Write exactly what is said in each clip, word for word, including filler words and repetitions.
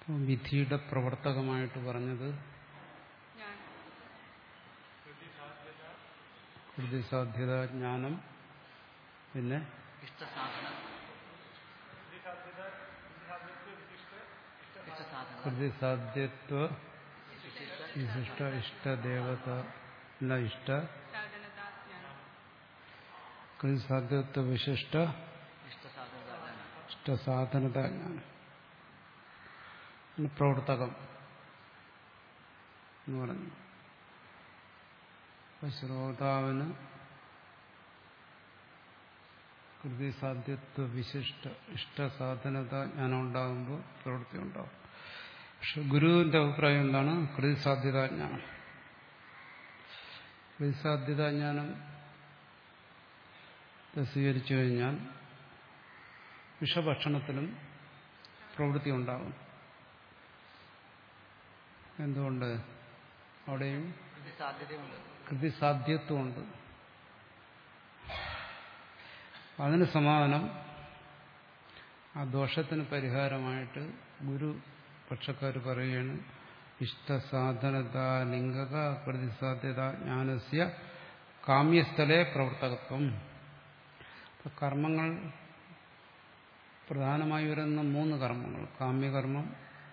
വിധിയുടെ പ്രവർത്തകമായിട്ട് പറഞ്ഞത് കൃതിസാധ്യത ജ്ഞാനം, പിന്നെ കൃതിസാധ്യത്വ വിശിഷ്ട ഇഷ്ടദേവത ഇഷ്ട കൃതിസാധ്യത്വ വിശിഷ്ട ഇഷ്ടസാധനത ജ്ഞാനം, പ്രവർത്തകം എന്ന് പറഞ്ഞു. ശ്രോതാവിന് കൃതിസാധ്യത്വ വിശിഷ്ട ഇഷ്ടസാധനത ജ്ഞാനം ഉണ്ടാകുമ്പോൾ പ്രവൃത്തി ഉണ്ടാകും. പക്ഷെ ഗുരുവിന്റെ അഭിപ്രായം എന്താണ്? കൃതിസാധ്യതാജ്ഞാനം. കൃതിസാധ്യതാജ്ഞാനം സ്വീകരിച്ചു കഴിഞ്ഞാൽ വിഷഭക്ഷണത്തിലും പ്രവൃത്തി ഉണ്ടാകും. എന്തുകൊണ്ട്? അവിടെയും കൃതിസാധ്യത്വമുണ്ട്. അതിന് സമാധാനം, ആ ദോഷത്തിന് പരിഹാരമായിട്ട് ഗുരു പക്ഷക്കാർ പറയുകയാണ്, ഇഷ്ടസാധനത ലിംഗക കൃതിസാധ്യത ജ്ഞാനസ്യ കാമ്യസ്ഥലേ പ്രവർത്തകത്വം. കർമ്മങ്ങൾ പ്രധാനമായി വരുന്ന മൂന്ന് കർമ്മങ്ങൾ, കാമ്യകർമ്മം,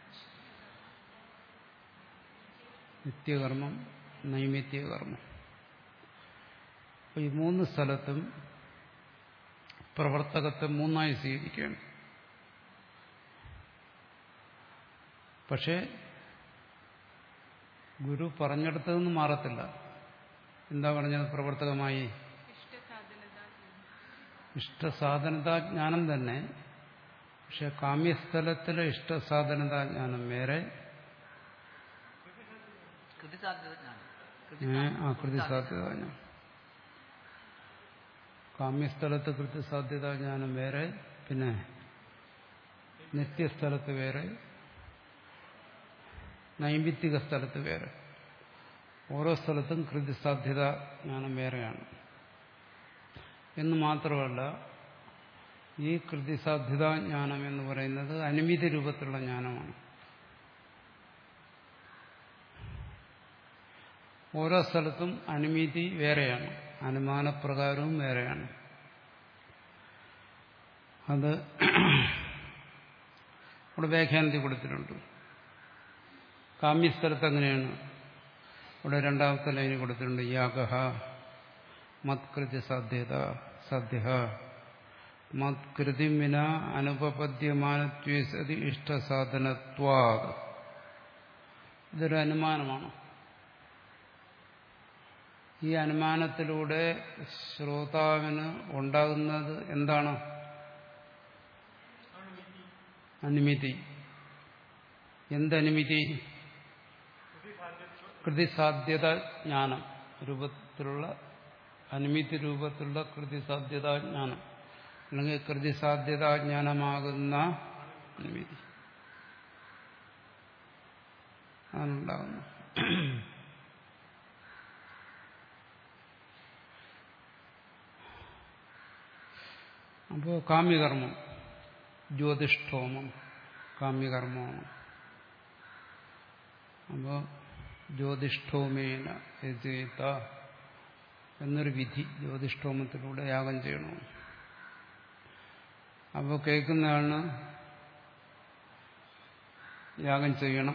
നിത്യകർമ്മം, നൈമിത്യകർമ്മം. അപ്പോൾ ഈ മൂന്ന് സ്ഥലത്തും പ്രവർത്തകത്തെ മൂന്നായി സ്വീകരിക്കുകയാണ്. പക്ഷേ ഗുരു പറഞ്ഞെടുത്തതൊന്നും മാറത്തില്ല. എന്താ പറഞ്ഞത്? പ്രവർത്തകമായി ഇഷ്ടസാധനതാജ്ഞാനം തന്നെ. പക്ഷെ കാമ്യസ്ഥലത്തിലെ ഇഷ്ടസാധനതാജ്ഞാനം വേറെ, ആ കൃതിസാധ്യതാജ്ഞാനം. കാമ്യസ്ഥലത്ത് കൃത്യസാധ്യതാജ്ഞാനം വേറെ, പിന്നെ നിത്യസ്ഥലത്ത് വേറെ, നൈമിത്തിക സ്ഥലത്ത് വേറെ. ഓരോ സ്ഥലത്തും കൃതിസാധ്യത ജ്ഞാനം വേറെയാണ്. എന്ന് മാത്രമല്ല, ഈ കൃതിസാധ്യതാ ജ്ഞാനം എന്ന് പറയുന്നത് അനുമിതി രൂപത്തിലുള്ള ജ്ഞാനമാണ്. ഓരോ സ്ഥലത്തും അനുമിതി വേറെയാണ്, അനുമാനപ്രകാരവും വേറെയാണ്. അത് ഇവിടെ വ്യാഖ്യാനത്തിൽ കൊടുത്തിട്ടുണ്ട്. കാമ്യസ്ഥലത്ത് എങ്ങനെയാണ്? ഇവിടെ രണ്ടാമത്തെ ലൈനിൽ കൊടുത്തിട്ടുണ്ട്, യാഗഃ മത്കൃതി സാധ്യത സാധ്യ മത്കൃതി വിന അനുപപദ്യമാനത്വസതി ഇഷ്ടസാധനത്വാ. ഇതൊരു അനുമാനമാണ്. ഈ അനുമാനത്തിലൂടെ ശ്രോതാവിന് ഉണ്ടാകുന്നത് എന്താണ്? അനുമിതി. എന്തനുമിതി? കൃതിസാധ്യത ജ്ഞാനം രൂപത്തിലുള്ള അനുമിതി രൂപത്തിലുള്ള കൃതിസാധ്യതാ ജ്ഞാനം, അല്ലെങ്കിൽ കൃതിസാധ്യതാ ജ്ഞാനമാകുന്ന അനുമിതി അതാണുണ്ടാകുന്നത്. അപ്പോൾ കാമ്യകർമ്മം, ജ്യോതിഷ്ഠോമം കാമ്യകർമ്മമാണ്. അപ്പോൾ ജ്യോതിഷ്ഠോമേന യജേത എന്നൊരു വിധി, ജ്യോതിഷ്ഠോമത്തിലൂടെ യാഗം ചെയ്യണം. അപ്പോൾ കേൾക്കുന്നയാളിന് യാഗം ചെയ്യണം.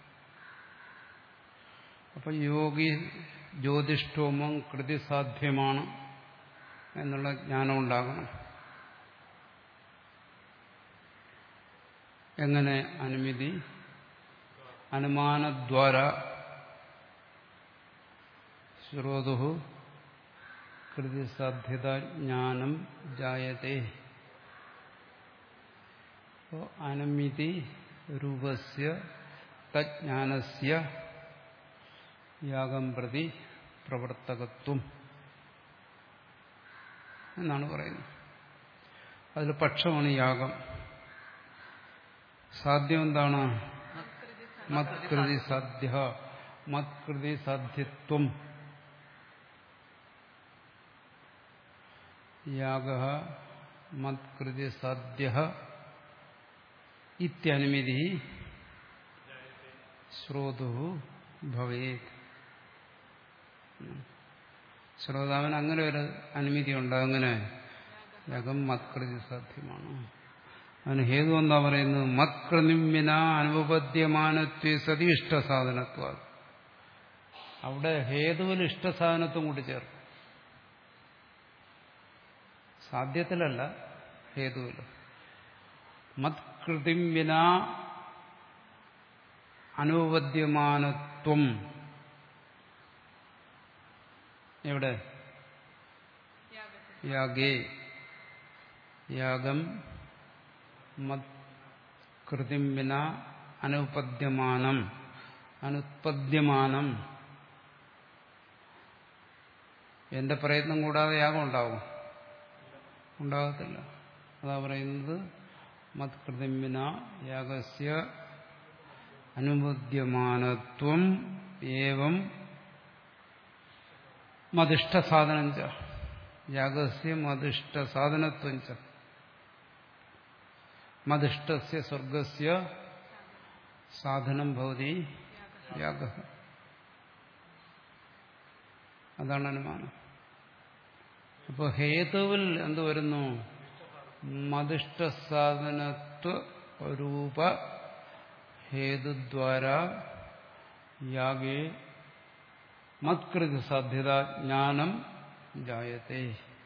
അപ്പോൾ യോഗി ജ്യോതിഷ്ഠോമം കൃതിസാധ്യമാണ് എന്നുള്ള ജ്ഞാനം ഉണ്ടാകണം. എങ്ങനെ? അനുമതി അനുമാനദ്വാര ശ്രോതുഹു കൃതിസാധ്യതാജ്ഞാനം ജായത്തെ. അനുമിതി രൂപസ്യ തജ്ഞാനസ്യ യാഗം പ്രതി പ്രവർത്തകത്വം എന്നാണ് പറയുന്നത്. അതിൽ പക്ഷമാണ് യാഗം. സാധ്യം എന്താണ്? മത്കൃതി സാധ്യ, മത്കൃതി സാധ്യത്വം. യാഗഃ മത്കൃതി സാധ്യഃ ഇത്യനുമിതി ശ്രോതു ഭവേത്. ശ്രോതാവിന് അങ്ങനെ ഒരു അനുമതിയുണ്ട്. അങ്ങനെ യാഗം മത്കൃതി സാധ്യമാണ്. അതിന് ഹേതു എന്താ പറയുന്നത്? മത്കൃതിമിന അനുപദ്യമാനത്വ സതി ഇഷ്ടസാധനത്വ. അവിടെ ഹേതുവിൽ ഇഷ്ടസാധനത്വം കൂടി ചേർക്കും. സാധ്യത്തിലല്ല, ഹേതുവിൽ. മത്കൃതിമിന അനുപദ്യമാനത്വം എവിടെ? യാഗേ. യാഗം മത്കൃതിമിന അനുപദ്യമാനം. അനുപദ്യമാനം എന്റെ പ്രയത്നം കൂടാതെ യാഗം ഉണ്ടാവും? ഉണ്ടാകത്തില്ല. അതാ പറയുന്നത് മത്കൃതിമിന യാഗസ്യ അനുപദ്യമാനത്വം ഏവം മദിഷ്ടസാധനം ച. യാഗസ്യ മദിഷ്ടസാധനത്വം ച. മദിഷ്ടസ്യ സ്വർഗസ്യ സാധനം ഭവതി യാഗഃ. അതാണ് അനുമാനം. അപ്പോൾ ഹേതുവിൽ എന്ത് വരുന്നു? മദിഷ്ടസാധനത്വ രൂപ ഹേതുദ്വാര യാഗേ മത്കൃതി സാധ്യത ജ്ഞാനം ജായത്തെ.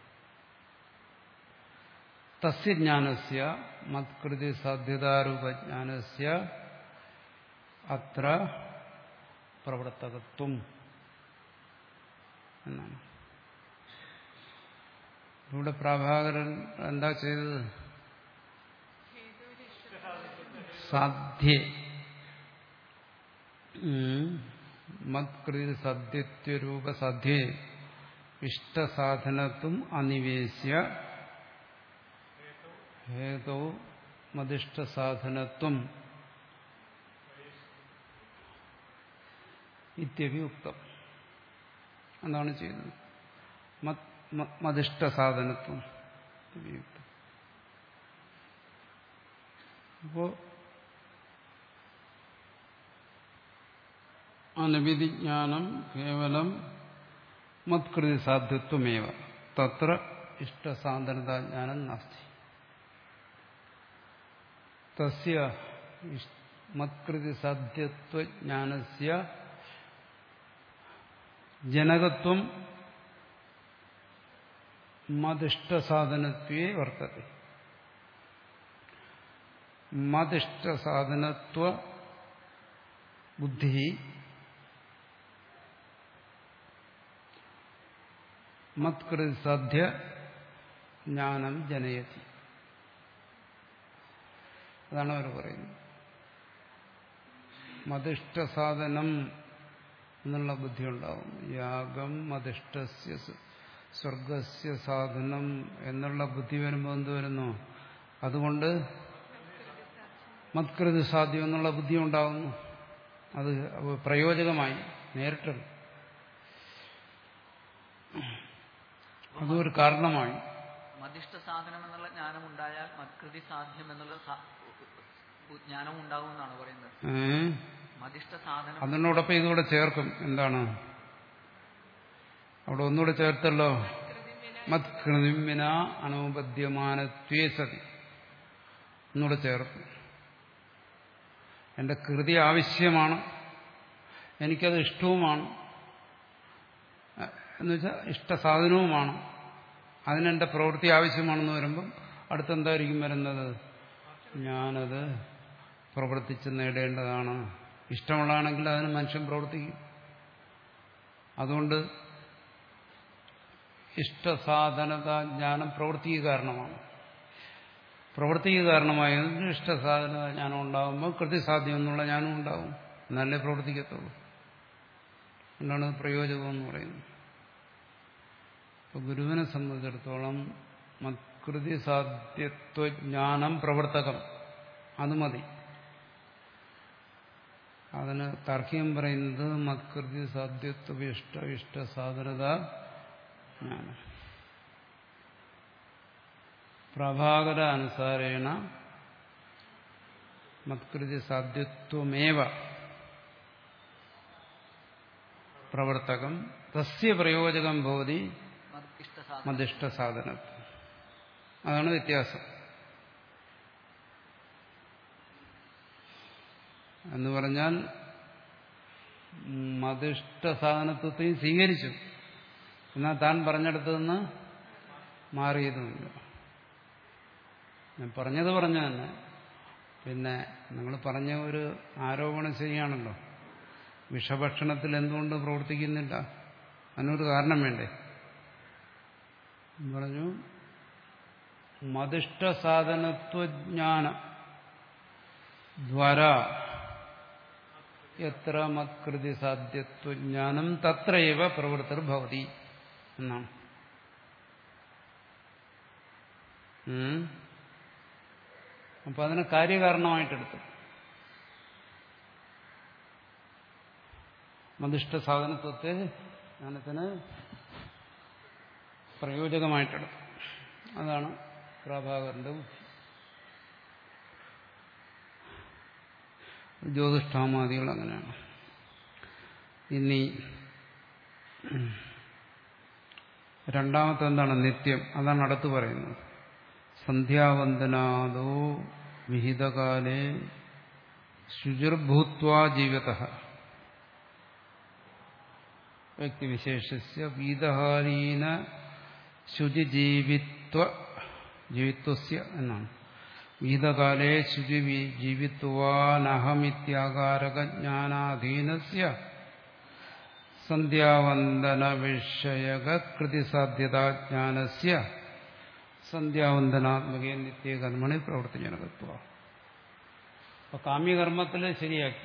തസ്യ ജ്ഞാനസ്യ മത്കൃതി സാധ്യതാരൂപജ്ഞാനസ്യ അത്ര പ്രവർത്തകത്വം എന്നാണ്. ഇവിടെ പ്രഭാകരൻ എന്താ ചെയ്തത്? സാധ്യേ മത്കൃതി സാധ്യത്വരൂപ സാധ്യേ ഇഷ്ടസാധനത്വം അനിവേശ്യ ഹേതോ മദിഷ്ടസാധനത്വം ഇത്യപി ഉക്തം. എന്താണ് ചെയ്തത്? മദിഷ്ടസാധനത്വം. അപ്പോ അനുവിധിജ്ഞാനം കേവലം മത്കൃതി സാധ്യത്വമേവ തത്ര ഇഷ്ടസാധനതാജ്ഞാനം നാസ്തി. തസ്യ മത്കൃതി സാധ്യത്വജ്ഞാനസ്യ ജനകത്വം മദിഷ്ടസാധനത്വേ വർത്തത്തെ. മദിഷ്ടസാധനത്വ ബുദ്ധി മത്കൃതി സാധ്യ ജ്ഞാനം ജനയതി. അതാണ് അവർ പറയുന്നത്. മദിഷ്ടസാധനം എന്നുള്ള ബുദ്ധി ഉണ്ടാവും. യാഗം മദിഷ്ടസ്യ സ്വർഗസ്യ സാധനം എന്നുള്ള ബുദ്ധി വരുമ്പോൾ എന്ത് വരുന്നു? അതുകൊണ്ട് മത്കൃതി സാധ്യം എന്നുള്ള ബുദ്ധി ഉണ്ടാകുന്നു. അത് പ്രയോജകമായി, നേരിട്ടല്ല, അതും ഒരു കാരണമായി. മദിഷ്ട സാധനം എന്നുള്ള ജ്ഞാനം ഉണ്ടായാൽ മത്കൃതി സാധ്യം എന്നുള്ള ജ്ഞാനം ഉണ്ടാകും എന്നാണ് പറയുന്നത്. മദിഷ്ട സാധനം അതിനോടൊപ്പം ഇതുകൂടെ ചേർക്കും. എന്താണ് അവിടെ ഒന്നുകൂടെ ചേർത്തല്ലോ? മത്കൃതിമിന അനുപദ്യമാനത്വേ സതി ഒന്നുകൂടെ ചേർക്കും. എന്റെ കൃതി ആവശ്യമാണ്, എനിക്കത് ഇഷ്ടവുമാണ്, എന്നുവെച്ചാൽ ഇഷ്ടസാധനവുമാണ്, അതിനെന്റെ പ്രവൃത്തി ആവശ്യമാണെന്ന് വരുമ്പം അടുത്തെന്തായിരിക്കും വരുന്നത്? ഞാനത് പ്രവർത്തിച്ച് നേടേണ്ടതാണ്. ഇഷ്ടമുള്ളതാണെങ്കിൽ അതിന് മനുഷ്യൻ പ്രവർത്തിക്കും. അതുകൊണ്ട് ഇഷ്ടസാധനത ജ്ഞാനം പ്രവൃത്തിക്ക് കാരണമാണ്. പ്രവൃത്തിക്ക് കാരണമായതിന് ഇഷ്ടസാധനത ജ്ഞാനം ഉണ്ടാകുമ്പോൾ കൃതിസാധ്യം എന്നുള്ള ജ്ഞാനം ഉണ്ടാകും. എന്നാലേ പ്രവർത്തിക്കത്തുള്ളൂ. എന്താണ് പ്രയോജകം എന്ന് പറയുന്നത്? ഇപ്പൊ ഗുരുവിനെ സംബന്ധിച്ചിടത്തോളം മത്കൃതി സാധ്യത്വജ്ഞാനം പ്രവർത്തകം, അത് മതി. അതിന് താർക്കികം പറയുന്നത് മത്കൃതി സാധ്യത്വ ഇഷ്ട ഇഷ്ടസാധനത ജ്ഞാനം പ്രഭാകര അനുസാരേണ മത്കൃതി സാധ്യത്വമേവ പ്രവർത്തകം തസ്യ പ്രയോജകം ഭവതി മദിഷ്ടസാധനം. മദിഷ്ടസാധനത്വം. അതാണ് വ്യത്യാസം. എന്ന് പറഞ്ഞാൽ മദിഷ്ടസാധനത്വത്തെയും സ്വീകരിച്ചു, എന്നാൽ താൻ പറഞ്ഞെടുത്തു നിന്ന് മാറിയതുമില്ല. ഞാൻ പറഞ്ഞത് പറഞ്ഞ തന്നെ. പിന്നെ നിങ്ങൾ പറഞ്ഞ ഒരു ആരോപണം ശരിയാണല്ലോ, വിഷഭക്ഷണത്തിൽ എന്തുകൊണ്ട് പ്രവർത്തിക്കുന്നില്ല, അതിനൊരു കാരണം വേണ്ടേ? പറഞ്ഞു മദിഷ്ടസാധനത്വജ്ഞാന ദ്വാര എത്ര മത്കൃതി സാധ്യത്വജ്ഞാനം തത്രൈവ പ്രവൃത്തിർഭവതി എന്നാണ്. അപ്പൊ അതിനെ കാര്യകാരണമായിട്ടെടുത്തു. മദിഷ്ട സാധനത്വത്തെ ജ്ഞാനത്തിന് പ്രയോജകമായിട്ടെടുത്തു. അതാണ് പ്രഭാകരന്റെ ബുദ്ധി. ജ്യോതിഷ്ഠാമാദികൾ അങ്ങനെയാണ്. ഇനി രണ്ടാമത്തെ എന്താണ്? നിത്യം. അതാണ് അടുത്ത് പറയുന്നത്. സന്ധ്യാവന്ദനാദോ വിഹിതകാലേ ശുചിർഭൂത്വാ ജീവതഃ വ്യക്തിവിശേഷസ്യ വീതഹാരീന ശുചിജീവിത്വ ജീവിത്വസ്യ എന്നാണ്. വീതകാലേ ശുചി ജീവിത്വാനഹമിത്യാകാരകജ്ഞാനാധീനസ്യ സന്ധ്യാവന്ദന വിഷയക കൃതിസാധ്യതാജ്ഞാനസ്യ സന്ധ്യാവന്ദനാത്മകേ നിത്യകർമ്മണി പ്രവൃത്തിജനകത്വ. അപ്പൊ കാമ്യകർമ്മത്തിൽ ശരിയാക്കി.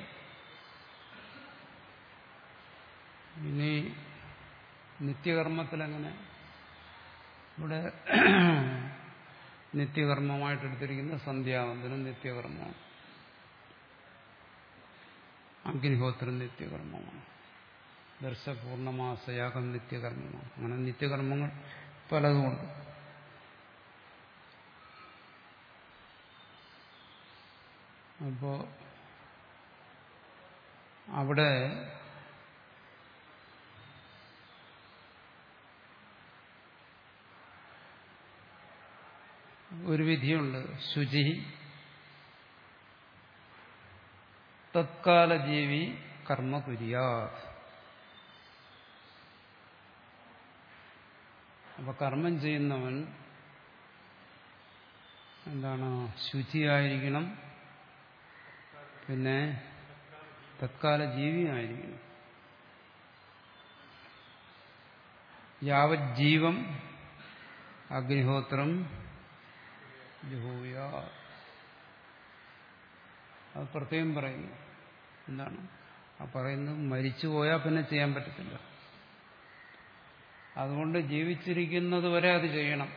ഇനി നിത്യകർമ്മത്തിലെങ്ങനെ? ഇവിടെ നിത്യകർമ്മമായിട്ടെടുത്തിരിക്കുന്ന സന്ധ്യാവന്ദനം നിത്യകർമ്മമാണ്, അഗ്നിഹോത്രം നിത്യകർമ്മമാണ്, ദർശപൂർണമാസയാഗം നിത്യകർമ്മമാണ്. അങ്ങനെ നിത്യകർമ്മങ്ങൾ പലതുമുണ്ട്. അപ്പോ അവിടെ ഒരു വിധിയുണ്ട്. ശുചി തത്കാലജീവി കർമ്മ കുര്യാത്. അപ്പൊ കർമ്മം ചെയ്യുന്നവൻ എന്താണ്? ശുചിയായിരിക്കണം, പിന്നെ തത്കാല ജീവിയായിരിക്കണം. യാവജ്ജീവം അഗ്നിഹോത്രം ജുഹൂയ. അത് പ്രത്യേകം പറയുന്നു. എന്താണ് ആ പറയുന്നത്? മരിച്ചു പോയാൽ പിന്നെ ചെയ്യാൻ പറ്റത്തില്ല. അതുകൊണ്ട് ജീവിച്ചിരിക്കുന്നത് വരെ അത് ചെയ്യണം.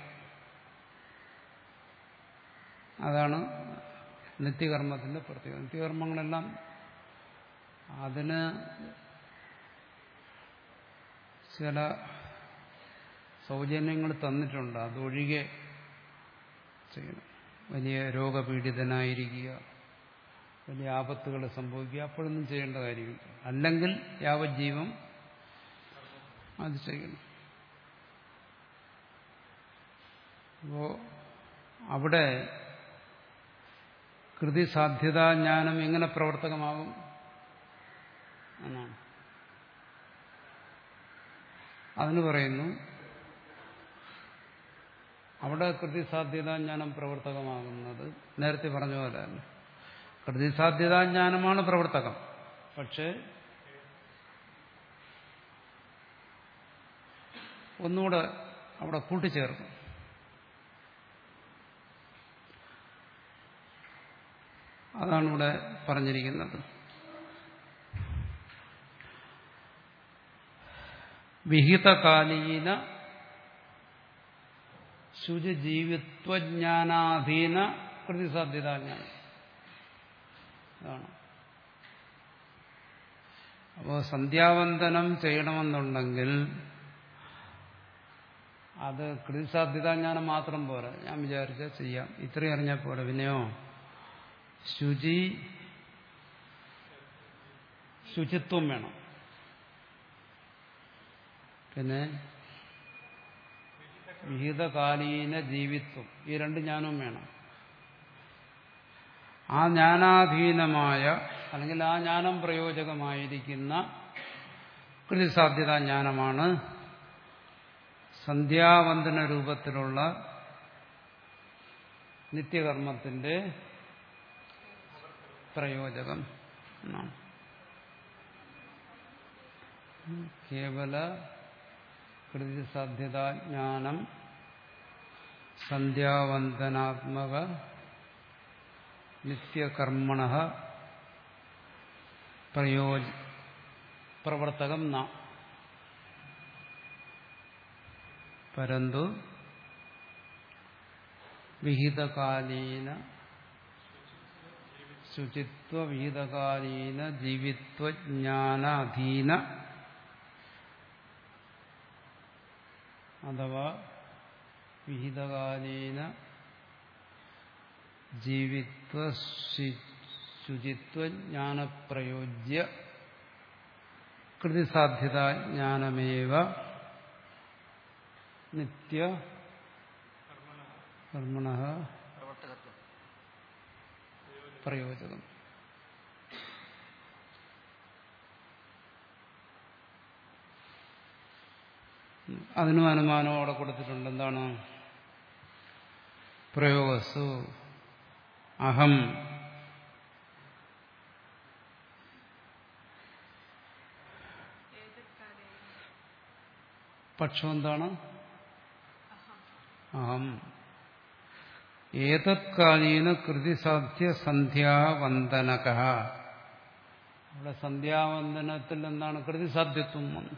അതാണ് നിത്യകർമ്മത്തിന്റെ പ്രത്യേകത. നിത്യകർമ്മങ്ങളെല്ലാം അതിന് ചില സൗജന്യങ്ങൾ തന്നിട്ടുണ്ട്. അതൊഴികെ ചെയ്യണം. വലിയ രോഗപീഡിതനായിരിക്കുക, വലിയ ആപത്തുകൾ സംഭവിക്കുക, അപ്പോഴൊന്നും ചെയ്യേണ്ട കാര്യമില്ല. അല്ലെങ്കിൽ യാവജ്ജീവം അത് ചെയ്യണം. അപ്പോ അവിടെ കൃതി സാധ്യതാജ്ഞാനം എങ്ങനെ പ്രവർത്തകമാകും എന്നാണ്. അതിന് പറയുന്നു അവിടെ കൃതിസാധ്യതാജ്ഞാനം പ്രവർത്തകമാകുന്നത് നേരത്തെ പറഞ്ഞ പോലെ തന്നെ. കൃതിസാധ്യതാജ്ഞാനമാണ് പ്രവർത്തകം. പക്ഷേ ഒന്നുകൂടെ അവിടെ കൂട്ടിച്ചേർക്കും. അതാണ് ഇവിടെ പറഞ്ഞിരിക്കുന്നത്. വിഹിതകാലീന ശുചിജീവിത്വജ്ഞാനാധീന കൃതിസാധ്യതാജ്ഞാനം. അതാണ്. അപ്പോൾ സന്ധ്യാവന്ദനം ചെയ്യണമെന്നുണ്ടെങ്കിൽ അത് കൃതിസാധ്യതാജ്ഞാനം മാത്രം പോരാ. ഞാൻ വിചാരിച്ചാൽ ചെയ്യാം, ഇത്രയും അറിഞ്ഞാൽ പോരാ. പിന്നെയോ ശുചി ശുചിത്വം വേണം. പിന്നെ വിഹിതകാലീന ജീവിത്വം, ഈ രണ്ട് ജ്ഞാനവും വേണം. ആ ജ്ഞാനാധീനമായ അല്ലെങ്കിൽ ആ ജ്ഞാനം പ്രയോജകമായിരിക്കുന്ന കൃതിസാധ്യതാ ജ്ഞാനമാണ് സന്ധ്യാവന്ദന രൂപത്തിലുള്ള നിത്യകർമ്മത്തിന്റെ പ്രയോജകം എന്നാണ്. കേവല കൃതിസാധ്യതാ ജ്ഞാനം സന്ധ്യാവന്ദനാത്മക നിത്യകർമ്മണ പ്രയോജ പ്രവർത്തകം ന പരന്തു വിഹിതകാലീന ശുചിത്വ വിഹിതകാലീന ജീവിത്വജ്ഞാനാധീന അഥവാ വിഹിതകാലീന ജീവിത്വ ശുചിത്വജ്ഞാനപ്രയോജ്യ കൃതിസാധ്യതാ ജ്ഞാനമേവ നിത്യ കർമ്മണഃ പ്രയോജകം. അതിനും അനുമാനം അവിടെ കൊടുത്തിട്ടുണ്ട്. എന്താണ്? പ്രയോഗസ്സു അഹം പക്ഷം എന്താണ്? അഹം ഏതത്കാലീന കൃതിസാധ്യ സന്ധ്യാവന്ദനക. അവിടെ സന്ധ്യാവന്ദനത്തിൽ എന്താണ്? കൃതിസാധ്യത്വം വന്നു.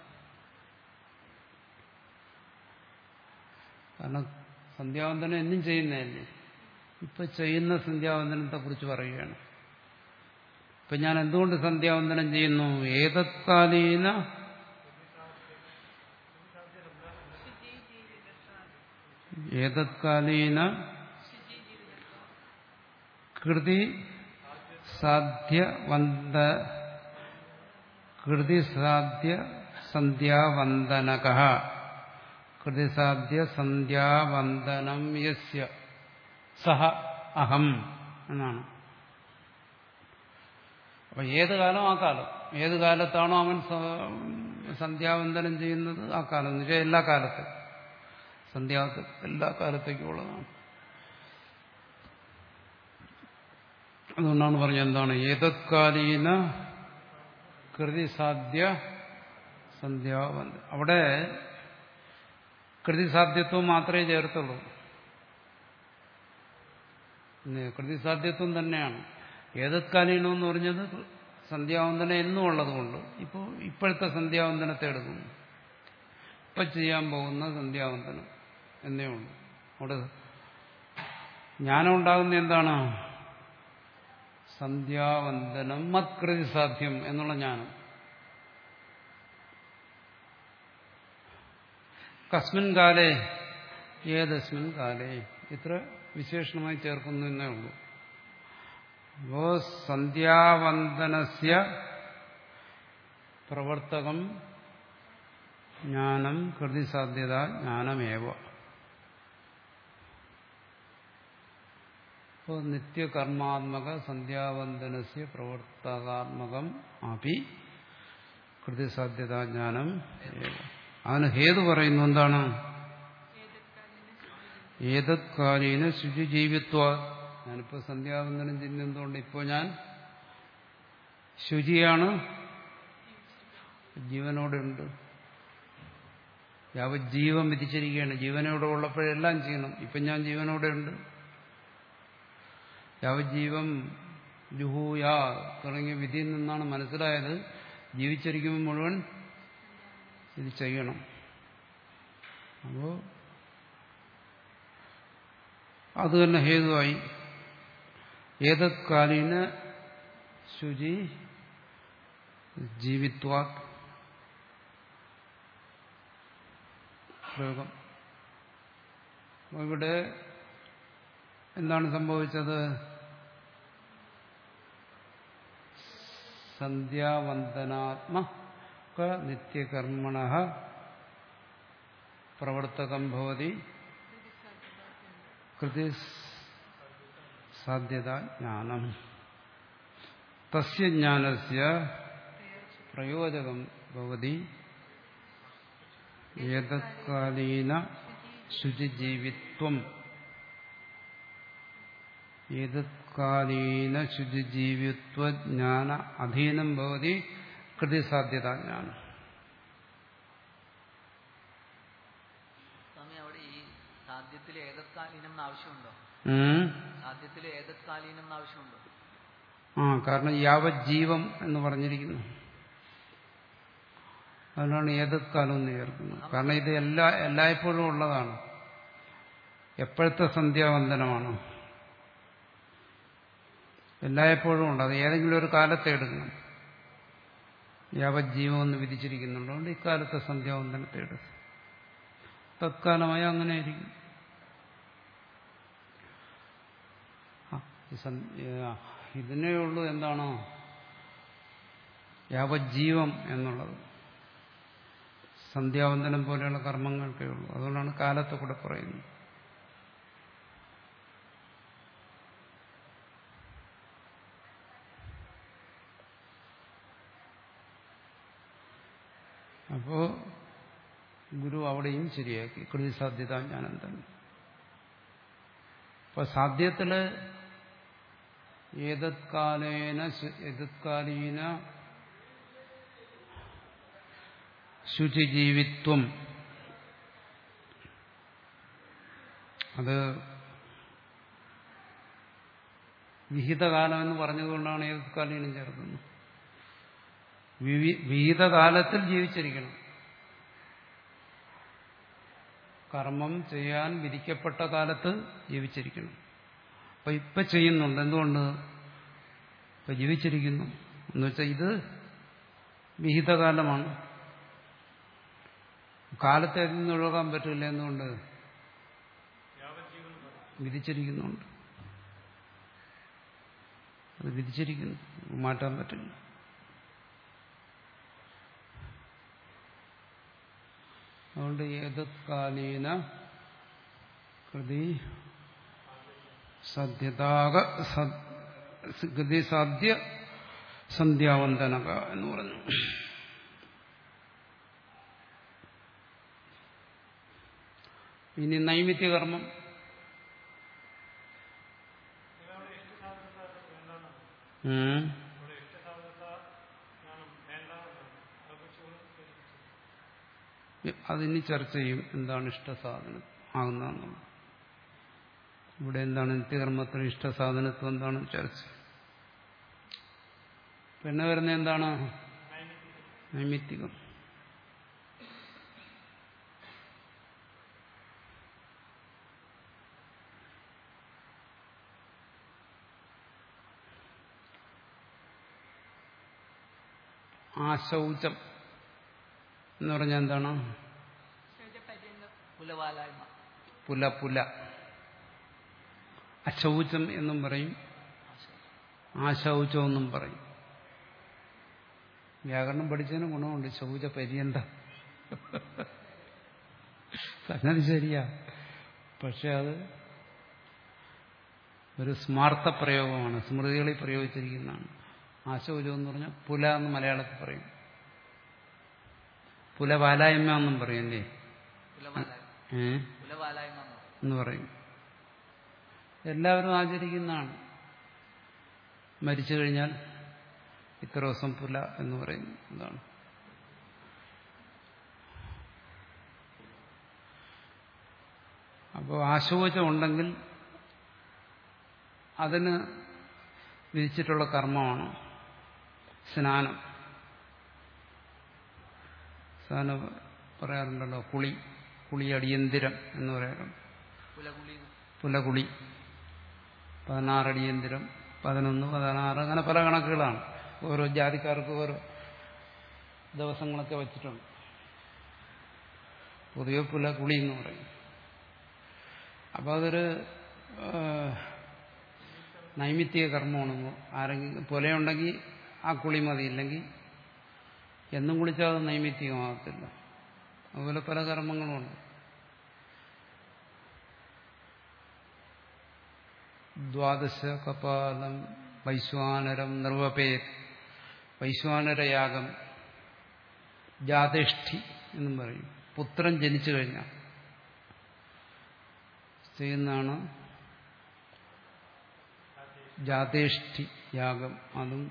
കാരണം സന്ധ്യാവന്ദനം എന്നും ചെയ്യുന്നതല്ലേ. ഇപ്പൊ ചെയ്യുന്ന സന്ധ്യാവന്ദനത്തെ കുറിച്ച് പറയുകയാണ്. ഇപ്പൊ ഞാൻ എന്തുകൊണ്ട് സന്ധ്യാവന്ദനം ചെയ്യുന്നു? ഏതത്കാലീന ഏതത്കാലീന കൃതി സാധ്യ വന്ദ കൃതി സാധ്യ സന്ധ്യാവന്ദനക കൃതിസാധ്യ സന്ധ്യാവന്ദനം യസ്യ സഹ അഹം എന്നാണ്. അപ്പൊ ഏത് കാലം ആ കാലം, ഏത് കാലത്താണോ അവൻ സന്ധ്യാവന്ദനം ചെയ്യുന്നത് ആ കാലം എന്ന് വെച്ചാൽ എല്ലാ കാലത്തും. സന്ധ്യാവന്തം എല്ലാ കാലത്തേക്കും ഉള്ളതാണ്. അതുകൊണ്ടാണ് പറഞ്ഞത് എന്താണ്? ഏതത്കാലീന കൃതിസാധ്യ സന്ധ്യാവന്ദനം. അവിടെ കൃതിസാധ്യത്വം മാത്രമേ ചേർത്തുള്ളൂ. കൃതിസാധ്യത്വം തന്നെയാണ്. ഏതത്കാലീനം എന്ന് പറഞ്ഞത് സന്ധ്യാവന്ദനം എന്നും ഉള്ളതുകൊണ്ട് ഇപ്പോൾ ഇപ്പോഴത്തെ സന്ധ്യാവന്ദനത്തെ എടുക്കുന്നു. ഇപ്പം ചെയ്യാൻ പോകുന്ന സന്ധ്യാവന്ദനം എന്നേ ഉള്ളൂ. അവിടെ ജ്ഞാനം ഉണ്ടാകുന്ന എന്താണ്? സന്ധ്യാവന്ദനം മത്കൃതി സാധ്യം എന്നുള്ള ജ്ഞാനം. കസ്മിൻ കാലേ ഏതസ്മിൻ കാലേ ഇത്ര വിശേഷണമായി ചേർക്കുന്നു എന്നേ ഉള്ളൂ. അപ്പോ സന്ധ്യാവന്ദനസ്യ പ്രവർത്തകം ജ്ഞാനം കൃതിസാധ്യത ജ്ഞാനമേവ. അപ്പോൾ നിത്യകർമാത്മക സന്ധ്യാവന്ദനസ്യ പ്രവർത്തകാത്മകം അപി കൃതിസാധ്യത ജ്ഞാനം ഏവ. അതിന് ഹേതു പറയുന്നു. എന്താണ്? ഏതത്കാലീന ശുചിജീവിത്വ. ഞാനിപ്പോൾ സന്ധ്യാവന്ദനം ചെയ്യുന്നതുകൊണ്ട് ഇപ്പോൾ ഞാൻ ശുചിയാണ്, ജീവനോടെ ഉണ്ട്. യാവത് ജീവൻ വിധിച്ചിരിക്കുകയാണ്. ജീവനോടെ ഉള്ളപ്പോഴെല്ലാം ചെയ്യണം. ഇപ്പം ഞാൻ ജീവനോടെ ഉണ്ട്. യാവത് ജീവൻ ജുഹൂയാ തുടങ്ങിയ വിധിയിൽ നിന്നാണ് മനസ്സിലായത് ജീവിച്ചിരിക്കുമ്പോൾ മുഴുവൻ ഇത് ചെയ്യണം. അപ്പോ അത് തന്നെ ഹേതുവായി. ഏതത്കാലീന ശുചി ജീവിത്വാ പ്രയോഗം. ഇവിടെ എന്താണ് സംഭവിച്ചത്? സന്ധ്യാവന്ദനാത്മക നിത്യകർമ്മണ പ്രവർത്തകം ഭവതി കൃതി സാധ്യത ജ്ഞാനം. തസ്യ ജ്ഞാനസ്യ പ്രയോജകം ഭവതി ഏതത്കാലീന ശുചിജീവിത്വം. ഏതത്കാലീന ശുചിജീവിത്വ ജ്ഞാന അധീനം ഭവതി കൃതി സാധ്യത ജ്ഞാനം. സ്വാമി, അവിടെ ഈ സാധ്യത്തിൽ ഏതത്കാലീനം ആവശ്യമുണ്ടോ? സാധ്യത്തിൽ ഏതത്കാലീനം ആവശ്യമുണ്ടോ? ആ കാരണം യാവജ്ജീവം എന്ന് പറഞ്ഞിരിക്കുന്നു. അതിനാണ് ഏതത്കാലം എന്ന് ചേർക്കുന്നത്. കാരണം ഇത് എല്ലാ എല്ലായ്പ്പോഴും ഉള്ളതാണ്. എപ്പോഴത്തെ സന്ധ്യാവന്തനമാണ്? എല്ലായ്പ്പോഴും ഉണ്ട്. അത് ഏതെങ്കിലും ഒരു കാലത്തെ എടുക്കണം. യാവജ്ജീവം എന്ന് വിധിച്ചിരിക്കുന്നുണ്ട്. ഇക്കാലത്തെ സന്ധ്യാവന്തനത്തെ എടുക്കും. തത്കാലമായി അങ്ങനെ ആയിരിക്കും. ഇതിനേ ഉള്ളൂ എന്താണോ യാവജ്ജീവം എന്നുള്ളത്. സന്ധ്യാവന്തനം പോലെയുള്ള കർമ്മങ്ങൾക്കേ ഉള്ളൂ. അതുകൊണ്ടാണ് കാലത്തെ കൂടെ പറയുന്നത്. അപ്പോ ഗുരു അവിടെയും ശരിയാക്കി കൃതി സാധ്യത ജ്ഞാനം തന്നെ. അപ്പൊ സാധ്യത്തില് ഏതത്കാലേന ഏതത്കാലീന ശുചിജീവിത്വം, അത് വിഹിതകാലം എന്ന് പറഞ്ഞതുകൊണ്ടാണ് ഏതത്കാലീനം ചേർക്കുന്നത്. വിഹിതകാലത്തിൽ ജീവിച്ചിരിക്കണം. കർമ്മം ചെയ്യാൻ വിധിക്കപ്പെട്ട കാലത്ത് ജീവിച്ചിരിക്കണം. അപ്പൊ ഇപ്പൊ ചെയ്യുന്നുണ്ട്. എന്തുകൊണ്ട്? ഇപ്പൊ ജീവിച്ചിരിക്കുന്നു എന്ന് വെച്ചാൽ ഇത് വിഹിതകാലമാണ്. കാലത്തെ നിന്ന് ഒഴുകാൻ പറ്റില്ല. എന്തുകൊണ്ട്? വിധിച്ചിരിക്കുന്നുണ്ട്. അത് വിധിച്ചിരിക്കുന്നു, മാറ്റാൻ പറ്റില്ല. അതുകൊണ്ട് ഏതത്കാലീന കൃതി സാധ്യതാക കൃതി സാധ്യ സന്ധ്യാവന്തനക എന്ന് പറഞ്ഞു. ഇനി നൈമിത്യകർമ്മം. അതിനി ചർച്ച ചെയ്യും എന്താണ് ഇഷ്ടസാധനം ആകുന്നതെന്നുള്ളത്. ഇവിടെ എന്താണ് നിത്യകർമ്മത്തിന് ഇഷ്ടസാധനത്വം എന്താണ് ചർച്ച. പിന്നെ വരുന്ന എന്താണ് നൈമിത്തികം. ആശൗചം എന്ന് പറഞ്ഞാൽ എന്താണ്? പുല പുല. അശൗചം എന്നും പറയും, ആശൗചം എന്നും പറയും. വ്യാകരണം പഠിച്ചതിന് ഗുണമുണ്ട്. ശൗച പര്യന്തം സംഗതി ശരിയാ. പക്ഷെ അത് ഒരു സ്മാർത്ഥ പ്രയോഗമാണ്, സ്മൃതികളിൽ പ്രയോഗിച്ചിരിക്കുന്നതാണ്. ആശൗചം എന്ന് പറഞ്ഞാൽ പുല എന്ന് മലയാളത്തിൽ പറയും. പുലവാലായ്മ എന്നും പറയല്ലേ? എന്ന് പറയും. എല്ലാവരും ആചരിക്കുന്നതാണ്. മരിച്ചു കഴിഞ്ഞാൽ ഇത്ര ദിവസം പുല എന്ന് പറയുന്നു. എന്താണ്? അപ്പോൾ ആശോചം ഉണ്ടെങ്കിൽ അതിന് വിധിച്ചിട്ടുള്ള കർമ്മമാണ് സ്നാനം. സ്നാനം പറയാറുണ്ടല്ലോ, കുളി, കുളി അടിയന്തിരം എന്ന് പറയാറുണ്ട്. പുലകുളി, പതിനാറടിയന്തിരം, പതിനൊന്ന്, പതിനാറ്, അങ്ങനെ പല കണക്കുകളാണ്. ഓരോ ജാതിക്കാർക്ക് ഓരോ ദിവസങ്ങളൊക്കെ വച്ചിട്ടുണ്ട്. പൊതുവെ പുലകുളി എന്ന് പറയും. അപ്പോൾ അതൊരു നൈമിത്തിക കർമ്മമാണ്. ആരെങ്കിലും പുലയുണ്ടെങ്കിൽ ആ കുളി മതി, ഇല്ലെങ്കിൽ എന്നും കുളിച്ചാൽ അത് നൈമിത്തികമാകത്തില്ല. അതുപോലെ പല കർമ്മങ്ങളുമുണ്ട്. ദ്വാദശ കപാലം വൈശ്വാനരം നിർവപേത്. വൈശ്വാനരയാഗം ജാതേഷ്ഠി എന്നും പറയും. പുത്രൻ ജനിച്ചു കഴിഞ്ഞാൽ ചെയ്യുന്നതാണ് ജാതേഷ്ഠി യാഗം. അതും